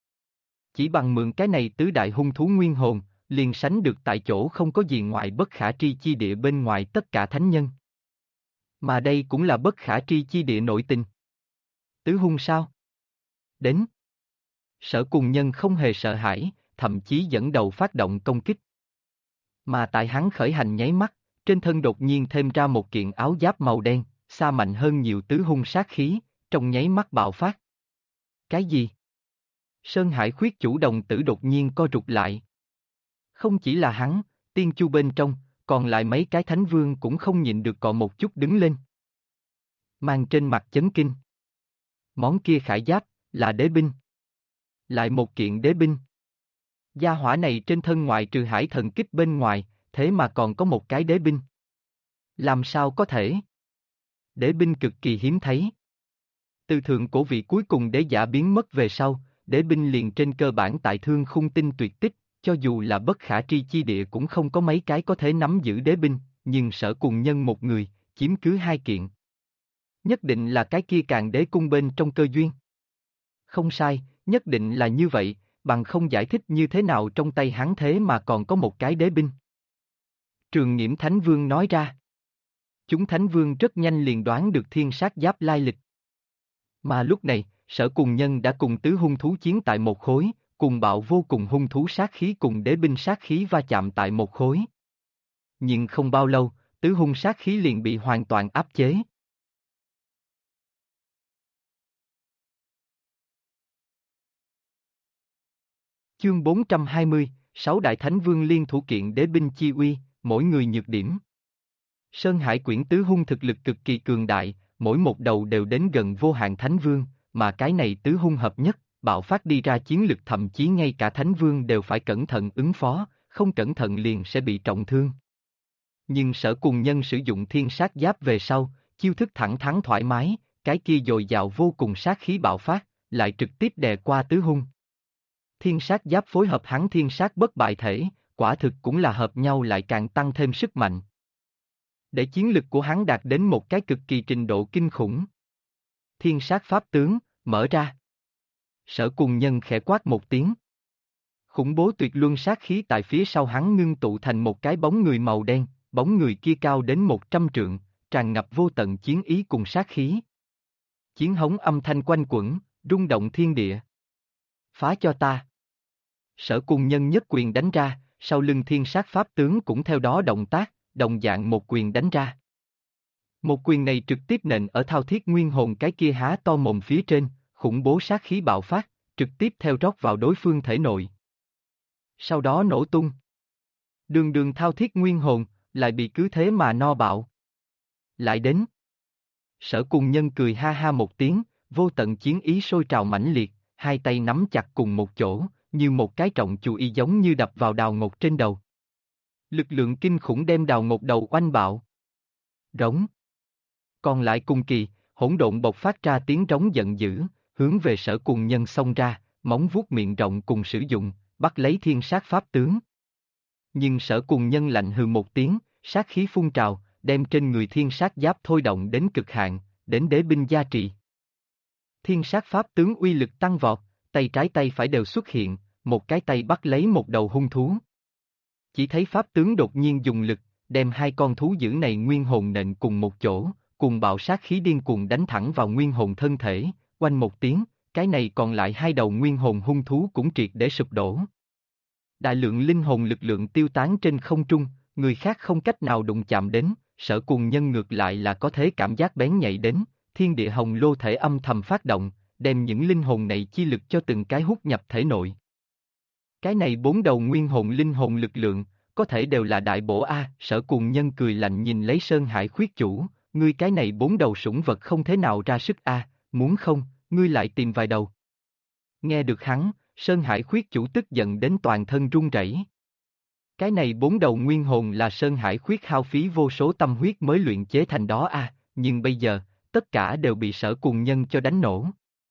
Speaker 1: Chỉ bằng mượn cái này tứ đại hung thú nguyên hồn, liền sánh được tại chỗ không có gì ngoại bất khả tri chi địa bên ngoài tất cả thánh nhân. Mà đây cũng là bất khả tri chi địa nội tình. Tứ hung sao? Đến. Sở Cùng Nhân không hề sợ hãi, thậm chí dẫn đầu phát động công kích. Mà tại hắn khởi hành nháy mắt, trên thân đột nhiên thêm ra một kiện áo giáp màu đen, xa mạnh hơn nhiều tứ hung sát khí, trong nháy mắt bạo phát. Cái gì? Sơn Hải khuyết chủ đồng tử đột nhiên co rụt lại. Không chỉ là hắn, tiên chu bên trong, còn lại mấy cái thánh vương cũng không nhịn được cọ một chút đứng lên. Mang trên mặt chấn kinh. Món kia khải giáp, là đế binh. Lại một kiện đế binh. Gia hỏa này trên thân ngoại trừ hải thần kích bên ngoài, thế mà còn có một cái đế binh. Làm sao có thể? Đế binh cực kỳ hiếm thấy. Từ thượng cổ vị cuối cùng đế giả biến mất về sau, đế binh liền trên cơ bản tại thương khung tinh tuyệt tích, cho dù là bất khả tri chi địa cũng không có mấy cái có thể nắm giữ đế binh, nhưng Sở Cùng Nhân một người, chiếm cứ 2 kiện. Nhất định là cái kia Càn Đế cung bên trong cơ duyên. Không sai, nhất định là như vậy, bằng không giải thích như thế nào trong tay hắn thế mà còn có một cái đế binh. Trường Nghiễm Thánh Vương nói ra. Chúng Thánh Vương rất nhanh liền đoán được thiên sát giáp lai lịch. Mà lúc này, Sở Cùng Nhân đã cùng tứ hung thú chiến tại một khối, cùng bạo vô cùng hung thú sát khí cùng đế binh sát khí va chạm tại một khối. Nhưng không bao lâu, tứ hung sát khí liền bị hoàn toàn áp chế. Chương 420, 6 đại thánh vương liên thủ kiện đế binh chi uy, mỗi người nhược điểm. Sơn Hải quyển tứ hung thực lực cực kỳ cường đại, mỗi một đầu đều đến gần vô hạn thánh vương, mà cái này tứ hung hợp nhất, bạo phát đi ra chiến lực thậm chí ngay cả thánh vương đều phải cẩn thận ứng phó, không cẩn thận liền sẽ bị trọng thương. Nhưng Sở Cùng Nhân sử dụng thiên sát giáp về sau, chiêu thức thẳng thắn thoải mái, cái kia dồi dào vô cùng sát khí bạo phát, lại trực tiếp đè qua tứ hung. Thiên sát giáp phối hợp hắn thiên sát bất bại thể, quả thực cũng là hợp nhau lại càng tăng thêm sức mạnh. Để chiến lực của hắn đạt đến một cái cực kỳ trình độ kinh khủng. Thiên sát pháp tướng, mở ra. Sở Cùng Nhân khẽ quát một tiếng. Khủng bố tuyệt luân sát khí tại phía sau hắn ngưng tụ thành một cái bóng người màu đen, bóng người kia cao đến 100 trượng, tràn ngập vô tận chiến ý cùng sát khí. Chiến hống âm thanh quanh quẩn, rung động thiên địa. Phá cho ta. Sở Cùng Nhân nhất quyền đánh ra, sau lưng thiên sát pháp tướng cũng theo đó động tác, đồng dạng một quyền đánh ra. Một quyền này trực tiếp nện ở thao thiết nguyên hồn cái kia há to mồm phía trên, khủng bố sát khí bạo phát, trực tiếp theo rót vào đối phương thể nội. Sau đó nổ tung. Đường đường thao thiết nguyên hồn, lại bị cứ thế mà no bạo. Lại đến. Sở Cùng Nhân cười ha ha một tiếng, vô tận chiến ý sôi trào mãnh liệt, hai tay nắm chặt cùng một chỗ, như một cái trọng chù y giống như đập vào Đào Ngột trên đầu. Lực lượng kinh khủng đem Đào Ngột đầu oanh bạo. Rống. Còn lại cùng kỳ, hỗn độn bộc phát ra tiếng rống giận dữ, hướng về Sở Cùng Nhân xông ra, móng vuốt miệng rộng cùng sử dụng, bắt lấy thiên sát pháp tướng. Nhưng Sở Cùng Nhân lạnh hừ một tiếng, sát khí phun trào, đem trên người thiên sát giáp thôi động đến cực hạn, đến đế binh gia trì. Thiên sát pháp tướng uy lực tăng vọt, tay trái tay phải đều xuất hiện, một cái tay bắt lấy một đầu hung thú. Chỉ thấy pháp tướng đột nhiên dùng lực, đem hai con thú dữ này nguyên hồn nện cùng một chỗ, cùng bạo sát khí điên cuồng đánh thẳng vào nguyên hồn thân thể, oanh một tiếng, cái này còn lại hai đầu nguyên hồn hung thú cũng triệt để sụp đổ. Đại lượng linh hồn lực lượng tiêu tán trên không trung, người khác không cách nào đụng chạm đến, Sở Cùng Nhân ngược lại là có thể cảm giác bén nhạy đến, thiên địa hồng lô thể âm thầm phát động, đem những linh hồn này chi lực cho từng cái hút nhập thể nội. Cái này 4 đầu nguyên hồn linh hồn lực lượng, có thể đều là đại bổ A, Sở Cùng Nhân cười lạnh nhìn lấy Sơn Hải khuyết chủ, ngươi cái này 4 đầu sủng vật không thế nào ra sức A, muốn không, ngươi lại tìm vài đầu. Nghe được hắn, Sơn Hải khuyết chủ tức giận đến toàn thân run rẩy. Cái này 4 đầu nguyên hồn là Sơn Hải khuyết hao phí vô số tâm huyết mới luyện chế thành đó A, nhưng bây giờ, tất cả đều bị Sở Cùng Nhân cho đánh nổ.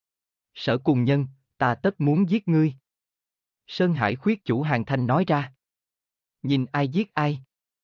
Speaker 1: Sở Cùng Nhân, ta tất muốn giết ngươi. Sơn Hải khuyết chủ hàng thanh nói ra. Nhìn ai giết ai.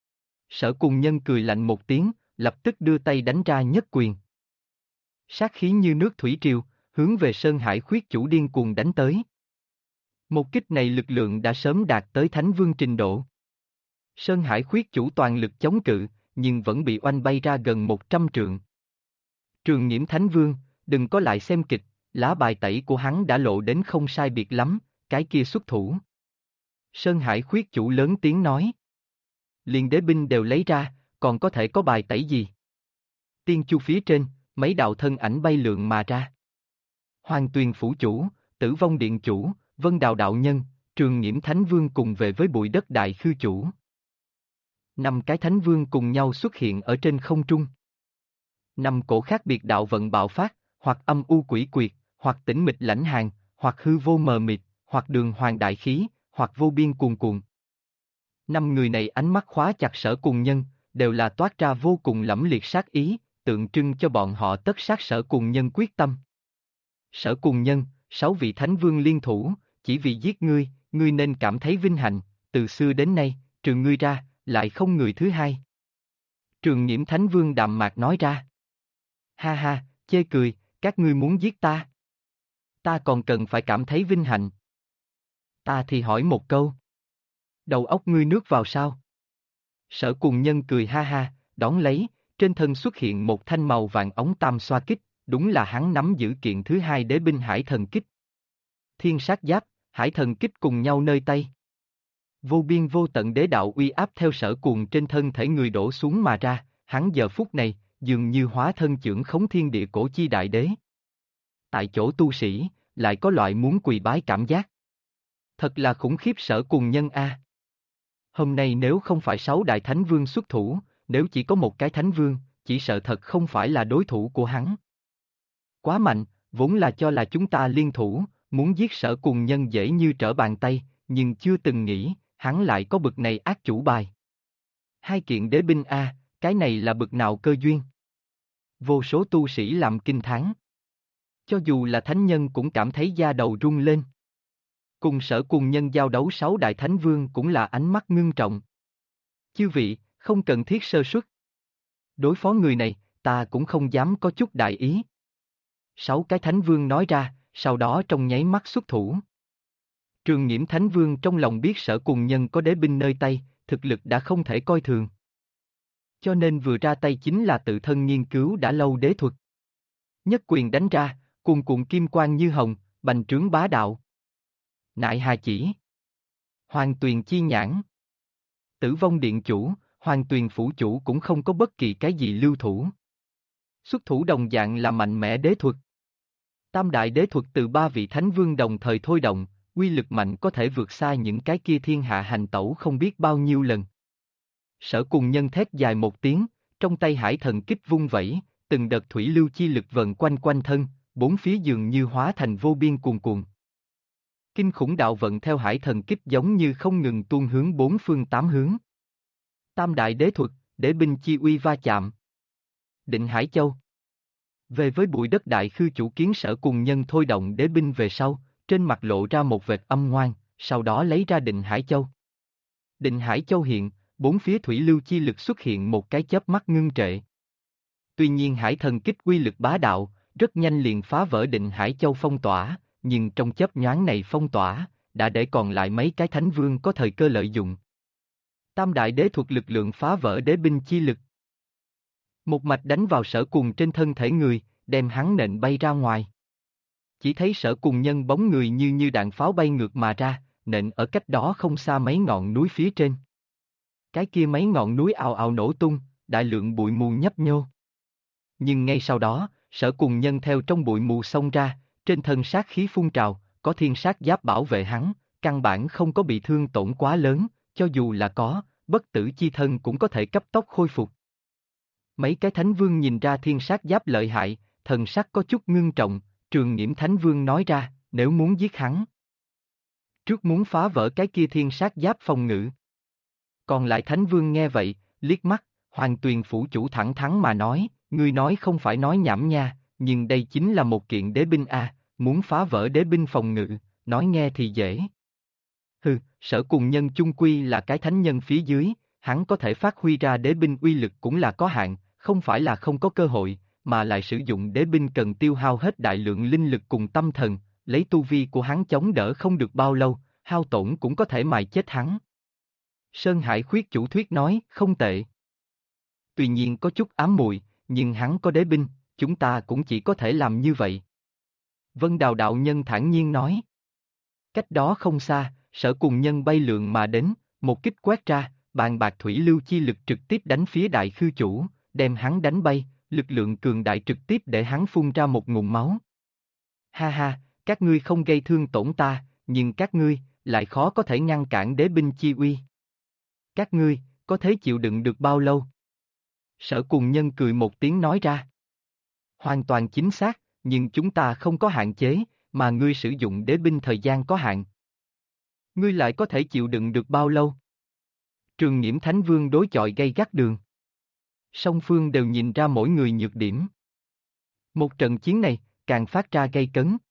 Speaker 1: Sở Cùng Nhân cười lạnh một tiếng, lập tức đưa tay đánh ra nhất quyền. Sát khí như nước thủy triều, hướng về Sơn Hải khuyết chủ điên cuồng đánh tới. Một kích này lực lượng đã sớm đạt tới Thánh Vương trình độ. Sơn Hải khuyết chủ toàn lực chống cự, nhưng vẫn bị oanh bay ra gần 100 trượng. Trường Nhiễm Thánh Vương, đừng có lại xem kịch, lá bài tẩy của hắn đã lộ đến không sai biệt lắm, cái kia xuất thủ. Sơn Hải khuyết chủ lớn tiếng nói. Liền đế binh đều lấy ra, còn có thể có bài tẩy gì? Tiên chu phía trên, mấy đạo thân ảnh bay lượn mà ra. Hoàng Tuyền phủ chủ, Tử Vong điện chủ, Vân Đào đạo nhân, Trường Nhiễm Thánh Vương cùng về với bụi đất đại khư chủ. 5 cái thánh vương cùng nhau xuất hiện ở trên không trung. 5 cổ khác biệt đạo vận bạo phát, hoặc âm u quỷ quyệt, hoặc tĩnh mịch lãnh hàng, hoặc hư vô mờ mịt, hoặc đường hoàng đại khí, hoặc vô biên cuồn cuộn. 5 người này ánh mắt khóa chặt Sở Cùng Nhân, đều là toát ra vô cùng lẫm liệt sát ý, tượng trưng cho bọn họ tất sát Sở Cùng Nhân quyết tâm. Sở Cùng Nhân, 6 vị thánh vương liên thủ, chỉ vì giết ngươi, ngươi nên cảm thấy vinh hạnh, từ xưa đến nay, trừ ngươi ra, lại không người thứ hai. Trường Nhiễm Thánh Vương đạm mạc nói ra. Ha ha, chê cười, các ngươi muốn giết ta. Ta còn cần phải cảm thấy vinh hạnh. Ta thì hỏi một câu. Đầu óc ngươi nước vào sao? Sở Cùng Nhân cười ha ha, đón lấy, trên thân xuất hiện một thanh màu vàng ống tam xoa kích, đúng là hắn nắm giữ kiện thứ hai đế binh Hải Thần Kích. Thiên sát giáp, Hải Thần Kích cùng nhau nơi tay. Vô biên vô tận đế đạo uy áp theo Sở Cuồng trên thân thể người đổ xuống mà ra, hắn giờ phút này, dường như hóa thân chưởng khống thiên địa cổ chi đại đế. Tại chỗ tu sĩ, lại có loại muốn quỳ bái cảm giác. Thật là khủng khiếp Sở Cuồng Nhân a. Hôm nay nếu không phải 6 đại thánh vương xuất thủ, nếu chỉ có một cái thánh vương, chỉ sợ thật không phải là đối thủ của hắn. Quá mạnh, vốn là cho là chúng ta liên thủ, muốn giết Sở Cuồng Nhân dễ như trở bàn tay, nhưng chưa từng nghĩ, hắn lại có bực này ác chủ bài. 2 kiện đế binh a, cái này là bực nào cơ duyên? Vô số tu sĩ làm kinh thán. Cho dù là thánh nhân cũng cảm thấy da đầu rung lên. Cùng Sở Cuồng Nhân giao đấu 6 đại thánh vương cũng là ánh mắt ngưng trọng. Chư vị, không cần thiết sơ suất. Đối phó người này, ta cũng không dám có chút đại ý. 6 cái thánh vương nói ra, sau đó trong nháy mắt xuất thủ. Trường Nhiễm Thánh Vương trong lòng biết Sở Cuồng Nhân có đế binh nơi tay, thực lực đã không thể coi thường. Cho nên vừa ra tay chính là tự thân nghiên cứu đã lâu đế thuật. Nhất quyền đánh ra, cuồn cuộn kim quang như hồng, bành trướng bá đạo. Nại Hà Chỉ, Hoàng Tuyền Chi Nhãn, Tử Vong điện chủ, Hoàng Tuyền phủ chủ cũng không có bất kỳ cái gì lưu thủ. Xuất thủ đồng dạng là mạnh mẽ đế thuật. Tam đại đế thuật từ 3 vị thánh vương đồng thời thôi động, uy lực mạnh có thể vượt xa những cái kia thiên hạ hành tẩu không biết bao nhiêu lần. Sở Cùng Nhân thét dài một tiếng, trong tay Hải Thần Kích vung vẩy, từng đợt thủy lưu chi lực vần quanh quanh thân, bốn phía dường như hóa thành vô biên cuồn cuộn. Kinh khủng đạo vận theo Hải Thần Kích giống như không ngừng tuôn hướng 4 phương 8 hướng. Tam đại đế thuật, đế binh chi uy va chạm. Định Hải Châu. Về với bụi đất đại khư chủ kiến Sở Cùng Nhân thôi động đế binh về sau, trên mặt lộ ra một vệt âm ngoan, sau đó lấy ra Định Hải Châu. Định Hải Châu hiện, bốn phía thủy lưu chi lực xuất hiện một cái chớp mắt ngưng trệ. Tuy nhiên Hải Thần Kích uy lực bá đạo, rất nhanh liền phá vỡ Định Hải Châu phong tỏa, nhưng trong chớp nhoáng này phong tỏa, đã để còn lại mấy cái thánh vương có thời cơ lợi dụng. Tam đại đế thuật lực lượng phá vỡ đế binh chi lực. Một mạch đánh vào Sở Cuồng trên thân thể người, đem hắn nện bay ra ngoài. Chỉ thấy Sở Cùng Nhân bóng người như đạn pháo bay ngược mà ra, nện ở cách đó không xa mấy ngọn núi phía trên. Cái kia mấy ngọn núi ào ào nổ tung, đại lượng bụi mù nhấp nhô. Nhưng ngay sau đó, Sở Cùng Nhân theo trong bụi mù xông ra, trên thân sát khí phun trào, có thiên sát giáp bảo vệ hắn, căn bản không có bị thương tổn quá lớn, cho dù là có, bất tử chi thân cũng có thể cấp tốc khôi phục. Mấy cái thánh vương nhìn ra thiên sát giáp lợi hại, thần sắc có chút ngưng trọng, Trường Nhiễm Thánh Vương nói ra, nếu muốn giết hắn, trước muốn phá vỡ cái kia thiên sát giáp phòng ngự. Còn lại thánh vương nghe vậy, liếc mắt, Hoàng Tuyền phủ chủ thẳng thắn mà nói, ngươi nói không phải nói nhảm nha, nhưng đây chính là một kiện đế binh a, muốn phá vỡ đế binh phòng ngự, nói nghe thì dễ. Hừ, Sở Cùng Nhân chung quy là cái thánh nhân phía dưới, hắn có thể phát huy ra đế binh uy lực cũng là có hạn, không phải là không có cơ hội, mà lại sử dụng đế binh cần tiêu hao hết đại lượng linh lực cùng tâm thần, lấy tu vi của hắn chống đỡ không được bao lâu, hao tổn cũng có thể mài chết hắn. Sơn Hải khuyết chủ thuyết nói, không tệ. Tuy nhiên có chút ám muội, nhưng hắn có đế binh, chúng ta cũng chỉ có thể làm như vậy. Vân Đào đạo nhân thản nhiên nói. Cách đó không xa, Sở Cùng Nhân bay lượn mà đến, một kích quét ra, bàn bạc thủy lưu chi lực trực tiếp đánh phía đại khư chủ, đem hắn đánh bay, lực lượng cường đại trực tiếp để hắn phun ra một ngụm máu. Ha ha, các ngươi không gây thương tổn ta, nhưng các ngươi lại khó có thể ngăn cản đế binh chi uy. Các ngươi có thể chịu đựng được bao lâu? Sở Cùng Nhân cười một tiếng nói ra. Hoàn toàn chính xác, nhưng chúng ta không có hạn chế, mà ngươi sử dụng đế binh thời gian có hạn. Ngươi lại có thể chịu đựng được bao lâu? Trường Nghiễm Thánh Vương đối chọi gay gắt đường. Song phương đều nhìn ra mỗi người nhược điểm. Một trận chiến này, càng phát ra gay cấn.